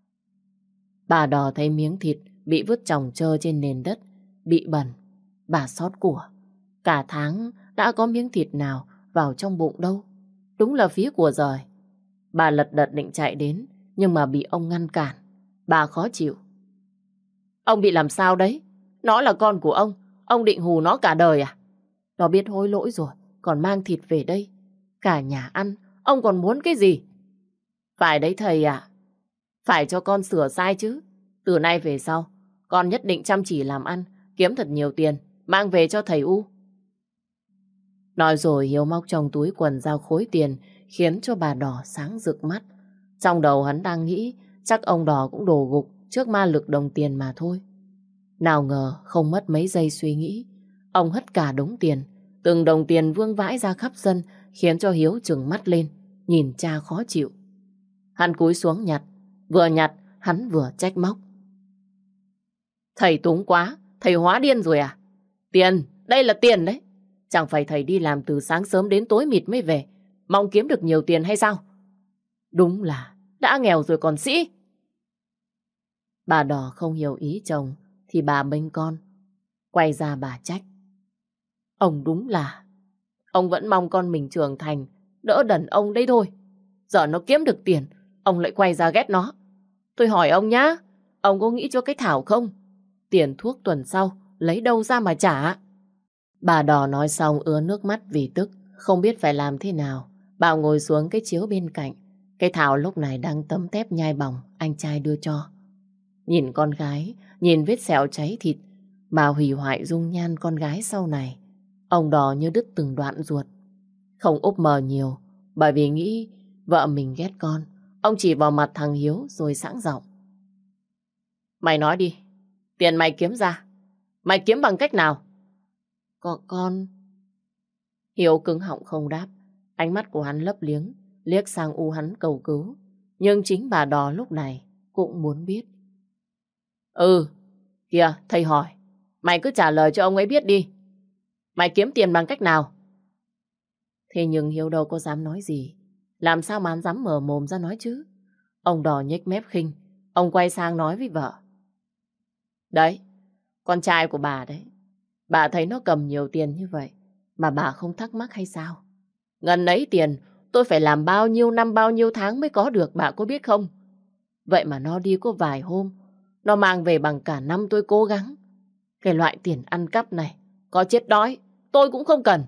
Bà đò thấy miếng thịt bị vứt chồng chơ trên nền đất, bị bẩn. Bà xót của. Cả tháng đã có miếng thịt nào vào trong bụng đâu. Đúng là phí của giời. Bà lật đật định chạy đến, nhưng mà bị ông ngăn cản. Bà khó chịu. Ông bị làm sao đấy? Nó là con của ông định hù nó cả đời à? Nó biết hối lỗi rồi, còn mang thịt về đây. Cả nhà ăn, ông còn muốn cái gì? Phải đấy thầy ạ. Phải cho con sửa sai chứ. Từ nay về sau, con nhất định chăm chỉ làm ăn, kiếm thật nhiều tiền, mang về cho thầy U. Nói rồi Hiếu móc trong túi quần ra khối tiền, khiến cho bà đò sáng rực mắt. Trong đầu hắn đang nghĩ chắc ông đò cũng đổ gục trước ma lực đồng tiền mà thôi. Nào ngờ không mất mấy giây suy nghĩ, ông hất cả đống tiền, từng đồng tiền vương vãi ra khắp sân, khiến cho Hiếu trừng mắt lên, nhìn cha khó chịu. Hắn cúi xuống nhặt, vừa nhặt hắn vừa trách móc. Thầy túng quá, thầy hóa điên rồi à? Tiền, đây là tiền đấy. Chẳng phải thầy đi làm từ sáng sớm đến tối mịt mới về, mong kiếm được nhiều tiền hay sao? Đúng là đã nghèo rồi còn sĩ. Bà đò không hiểu ý chồng thì bà bênh con. Quay ra bà trách. Ông đúng là ông vẫn mong con mình trưởng thành, đỡ đần ông đấy thôi. Giờ nó kiếm được tiền, ông lại quay ra ghét nó. Tôi hỏi ông nhá, ông có nghĩ cho cái Thảo không? Tiền thuốc tuần sau lấy đâu ra mà trả? Bà đò nói xong ứa nước mắt vì tức, không biết phải làm thế nào. Bà ngồi xuống cái chiếu bên cạnh. Cái Thảo lúc này đang tấm tép nhai bỏng anh trai đưa cho. Nhìn con gái, nhìn vết sẹo cháy thịt, bà hủy hoại dung nhan con gái sau này. Ông đò như đứt từng đoạn ruột. Không úp mờ nhiều, bởi vì nghĩ vợ mình ghét con. Ông chỉ vào mặt thằng Hiếu rồi sẵn giọng. Mày nói đi, tiền mày kiếm ra, mày kiếm bằng cách nào? Con... Hiếu cứng họng không đáp. Ánh mắt của hắn lấp liếng, liếc sang U hắn cầu cứu. Nhưng chính bà đò lúc này cũng muốn biết. Ừ, kìa, thầy hỏi. Mày cứ trả lời cho ông ấy biết đi. Mày kiếm tiền bằng cách nào? Thế nhưng Hiếu đâu có dám nói gì. Làm sao mà hắn dám mở mồm ra nói chứ? Ông Đỏ nhếch mép khinh. Ông quay sang nói với vợ. Đấy, con trai của bà đấy. Bà thấy nó cầm nhiều tiền như vậy mà bà không thắc mắc hay sao? Ngần ấy tiền tôi phải làm bao nhiêu năm bao nhiêu tháng mới có được, bà có biết không? Vậy mà nó đi có vài hôm, nó mang về bằng cả năm tôi cố gắng. Cái loại tiền ăn cắp này, có chết đói, tôi cũng không cần.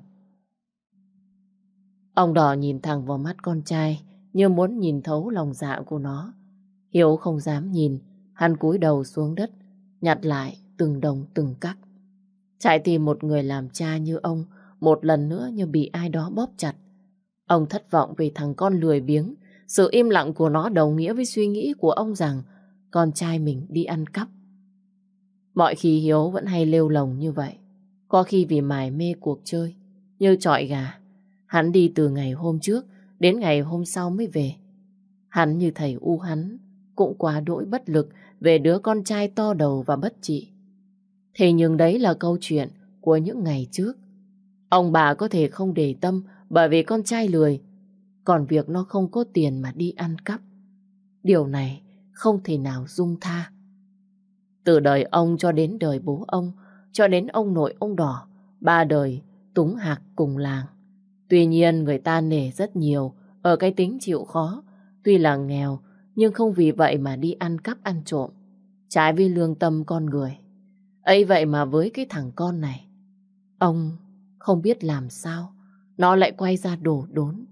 Ông Đỏ nhìn thẳng vào mắt con trai, như muốn nhìn thấu lòng dạ của nó. Hiếu không dám nhìn, hắn cúi đầu xuống đất, nhặt lại từng đồng từng cắc. Trái tim một người làm cha như ông, một lần nữa như bị ai đó bóp chặt. Ông thất vọng vì thằng con lười biếng. Sự im lặng của nó đồng nghĩa với suy nghĩ của ông rằng con trai mình đi ăn cắp. Mọi khi Hiếu vẫn hay lêu lồng như vậy. Có khi vì mải mê cuộc chơi, như chọi gà. Hắn đi từ ngày hôm trước đến ngày hôm sau mới về. Hắn như thầy U hắn, cũng quá đỗi bất lực về đứa con trai to đầu và bất trị. Thế nhưng đấy là câu chuyện của những ngày trước. Ông bà có thể không để tâm bởi vì con trai lười, còn việc nó không có tiền mà đi ăn cắp, điều này không thể nào dung tha. Từ đời ông cho đến đời bố ông, cho đến ông nội ông Đỏ, 3 đời túng hạc cùng làng. Tuy nhiên người ta nể rất nhiều ở cái tính chịu khó, tuy là nghèo nhưng không vì vậy mà đi ăn cắp ăn trộm, trái với lương tâm con người. Ấy vậy mà với cái thằng con này, ông không biết làm sao nó lại quay ra đổ đốn.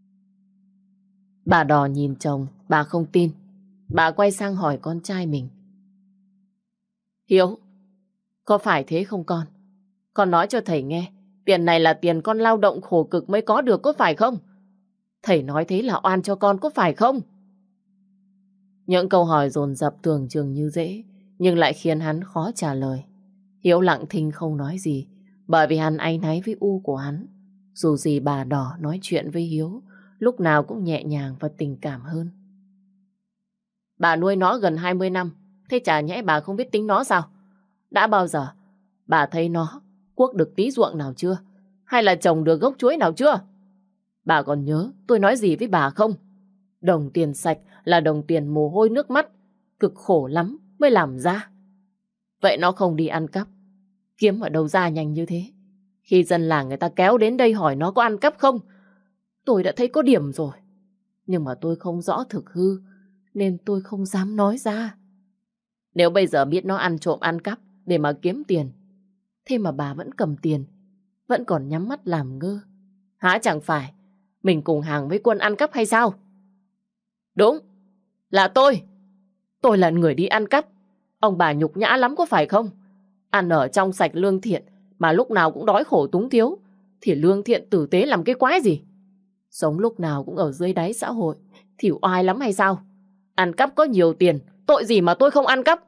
Bà Đỏ nhìn chồng, bà không tin. Bà quay sang hỏi con trai mình. Hiếu, có phải thế không con? Con nói cho thầy nghe, tiền này là tiền con lao động khổ cực mới có được, có phải không? Thầy nói thế là oan cho con, có phải không? Những câu hỏi dồn dập tưởng chừng như dễ, nhưng lại khiến hắn khó trả lời. Hiếu lặng thinh không nói gì, bởi vì hắn áy náy với U của hắn. Dù gì bà Đỏ nói chuyện với Hiếu lúc nào cũng nhẹ nhàng và tình cảm hơn. Bà nuôi nó gần 20 năm, thế chả nhẽ bà không biết tính nó sao? Đã bao giờ bà thấy nó cuốc được tí ruộng nào chưa? Hay là trồng được gốc chuối nào chưa? Bà còn nhớ tôi nói gì với bà không? Đồng tiền sạch là đồng tiền mồ hôi nước mắt, cực khổ lắm mới làm ra. Vậy nó không đi ăn cắp, kiếm ở đâu ra nhanh như thế? Khi dân làng người ta kéo đến đây hỏi nó có ăn cắp không, tôi đã thấy có điểm rồi. Nhưng mà tôi không rõ thực hư, nên tôi không dám nói ra. Nếu bây giờ biết nó ăn trộm ăn cắp để mà kiếm tiền, thế mà bà vẫn cầm tiền, vẫn còn nhắm mắt làm ngơ, hả chẳng phải mình cùng hàng với quân ăn cắp hay sao? Đúng, là tôi là người đi ăn cắp. Ông bà nhục nhã lắm có phải không? Ăn ở trong sạch lương thiện mà lúc nào cũng đói khổ túng thiếu, thì lương thiện tử tế làm cái quái gì? Sống lúc nào cũng ở dưới đáy xã hội thì oai lắm hay sao? Ăn cắp có nhiều tiền, tội gì mà tôi không ăn cắp?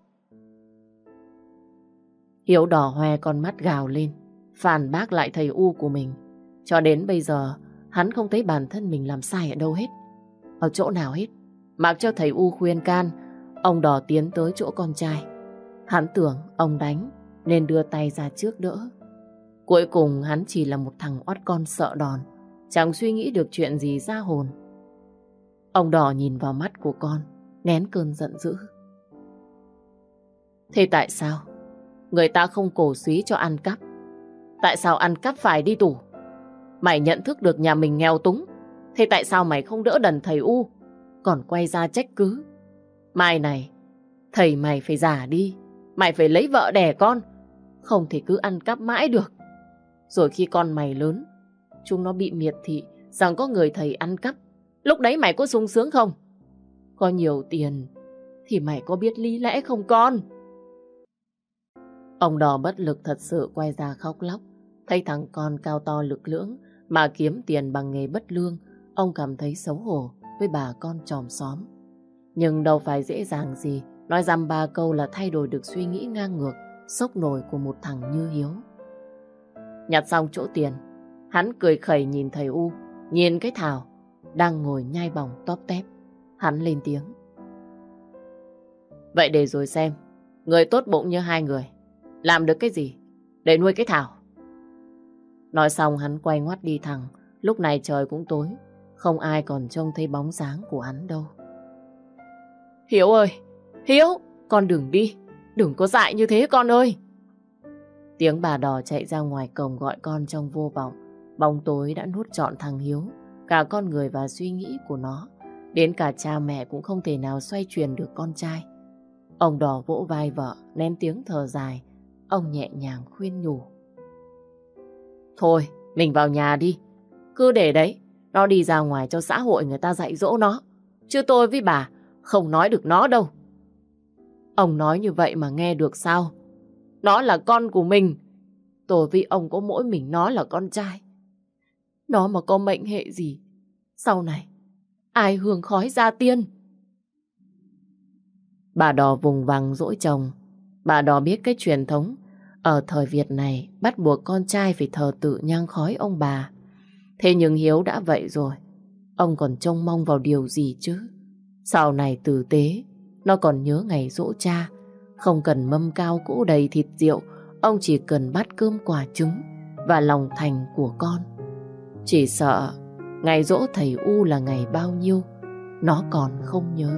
Hiếu đỏ hoe con mắt gào lên, phản bác lại thầy U của mình. Cho đến bây giờ, hắn không thấy bản thân mình làm sai ở đâu hết, ở chỗ nào hết. Mặc cho thầy U khuyên can, ông Đỏ tiến tới chỗ con trai. Hắn tưởng ông đánh nên đưa tay ra trước đỡ. Cuối cùng hắn chỉ là một thằng oắt con sợ đòn, chẳng suy nghĩ được chuyện gì ra hồn. Ông Đỏ nhìn vào mắt của con, nén cơn giận dữ. Thế tại sao người ta không cổ súy cho ăn cắp? Tại sao ăn cắp phải đi tù? Mày nhận thức được nhà mình nghèo túng, thế tại sao mày không đỡ đần thầy U, còn quay ra trách cứ? Mai này, thầy mày phải già đi, mày phải lấy vợ đẻ con, không thể cứ ăn cắp mãi được. Rồi khi con mày lớn, chúng nó bị miệt thị rằng có người thầy ăn cắp, lúc đấy mày có sung sướng không? Có nhiều tiền thì mày có biết lý lẽ không con? Ông Đỏ bất lực thật sự quay ra khóc lóc. Thấy thằng con cao to lực lưỡng mà kiếm tiền bằng nghề bất lương, ông cảm thấy xấu hổ với bà con chòm xóm. Nhưng đâu phải dễ dàng gì nói dăm ba câu là thay đổi được suy nghĩ ngang ngược, sốc nổi của một thằng như Hiếu. Nhặt xong chỗ tiền, hắn cười khẩy nhìn thầy U, nhìn cái Thảo đang ngồi nhai bỏng tóp tép. Hắn lên tiếng. Vậy để rồi xem, người tốt bụng như hai người, Làm được cái gì để nuôi cái Thảo? Nói xong hắn quay ngoắt đi thẳng. Lúc này trời cũng tối, không ai còn trông thấy bóng dáng của hắn đâu. Hiếu ơi, Hiếu, con đừng đi, đừng có dại như thế con ơi. Tiếng bà Đò chạy ra ngoài cổng gọi con trong vô vọng. Bóng tối đã nuốt trọn thằng Hiếu, cả con người và suy nghĩ của nó. Đến cả cha mẹ cũng không thể nào xoay chuyển được con trai. Ông Đò vỗ vai vợ, nén tiếng thở dài. Ông nhẹ nhàng khuyên nhủ. Thôi, mình vào nhà đi. Cứ để đấy, nó đi ra ngoài cho xã hội người ta dạy dỗ nó. Chứ tôi với bà không nói được nó đâu. Ông nói như vậy mà nghe được sao? Nó là con của mình. Tôi với ông có mỗi mình nó là con trai. Nó mà có mệnh hệ gì, sau này ai hương khói ra tiên? Bà Đò vùng vằng dỗi chồng. Bà Đò biết cái truyền thống ở thời Việt này bắt buộc con trai phải thờ tự nhang khói ông bà. Thế nhưng Hiếu đã vậy rồi, ông còn trông mong vào điều gì chứ? Sau này tử tế, nó còn nhớ ngày giỗ cha. Không cần mâm cao cỗ đầy thịt rượu, ông chỉ cần bát cơm quả trứng và lòng thành của con. Chỉ sợ ngày giỗ thầy U là ngày bao nhiêu, nó còn không nhớ.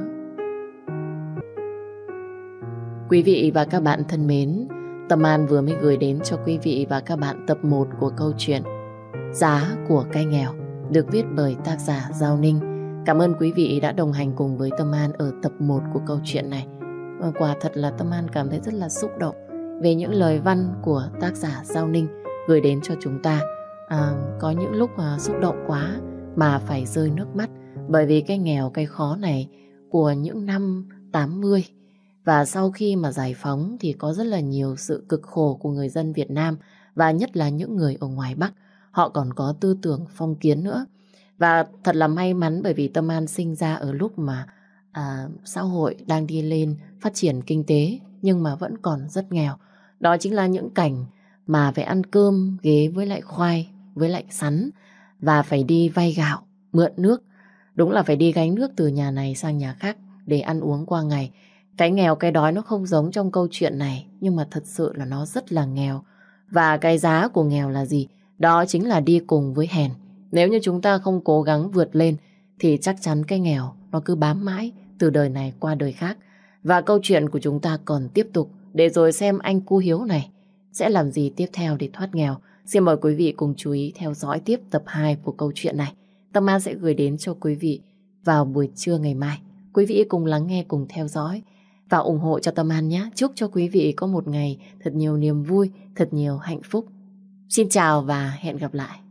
Quý vị và các bạn thân mến, Tâm An vừa mới gửi đến cho quý vị và các bạn tập 1 của câu chuyện Giá của Cây Nghèo, được viết bởi tác giả Giao Ninh. Cảm ơn quý vị đã đồng hành cùng với Tâm An ở tập 1 của câu chuyện này. Và quả thật là Tâm An cảm thấy rất là xúc động về những lời văn của tác giả Giao Ninh gửi đến cho chúng ta. Có những lúc xúc động quá mà phải rơi nước mắt, bởi vì cái nghèo cái khó này của những năm 80 và sau khi mà giải phóng thì có rất là nhiều sự cực khổ của người dân Việt Nam, và nhất là những người ở ngoài Bắc. Họ còn có tư tưởng phong kiến nữa. Và thật là may mắn bởi vì Tâm An sinh ra ở lúc mà xã hội đang đi lên phát triển kinh tế, nhưng mà vẫn còn rất nghèo. Đó chính là những cảnh mà phải ăn cơm ghế với lại khoai, với lại sắn, và phải đi vay gạo, mượn nước. Đúng là phải đi gánh nước từ nhà này sang nhà khác để ăn uống qua ngày. Cái nghèo cái đói nó không giống trong câu chuyện này, nhưng mà thật sự là nó rất là nghèo. Và cái giá của nghèo là gì? Đó chính là đi cùng với hèn. Nếu như chúng ta không cố gắng vượt lên thì chắc chắn cái nghèo nó cứ bám mãi từ đời này qua đời khác. Và câu chuyện của chúng ta còn tiếp tục, để rồi xem anh cu Hiếu này sẽ làm gì tiếp theo để thoát nghèo. Xin mời quý vị cùng chú ý theo dõi tiếp tập 2 của câu chuyện này. Tâm An sẽ gửi đến cho quý vị vào buổi trưa ngày mai. Quý vị cùng lắng nghe, cùng theo dõi và ủng hộ cho Tâm An nhé. Chúc cho quý vị có một ngày thật nhiều niềm vui, thật nhiều hạnh phúc. Xin chào và hẹn gặp lại.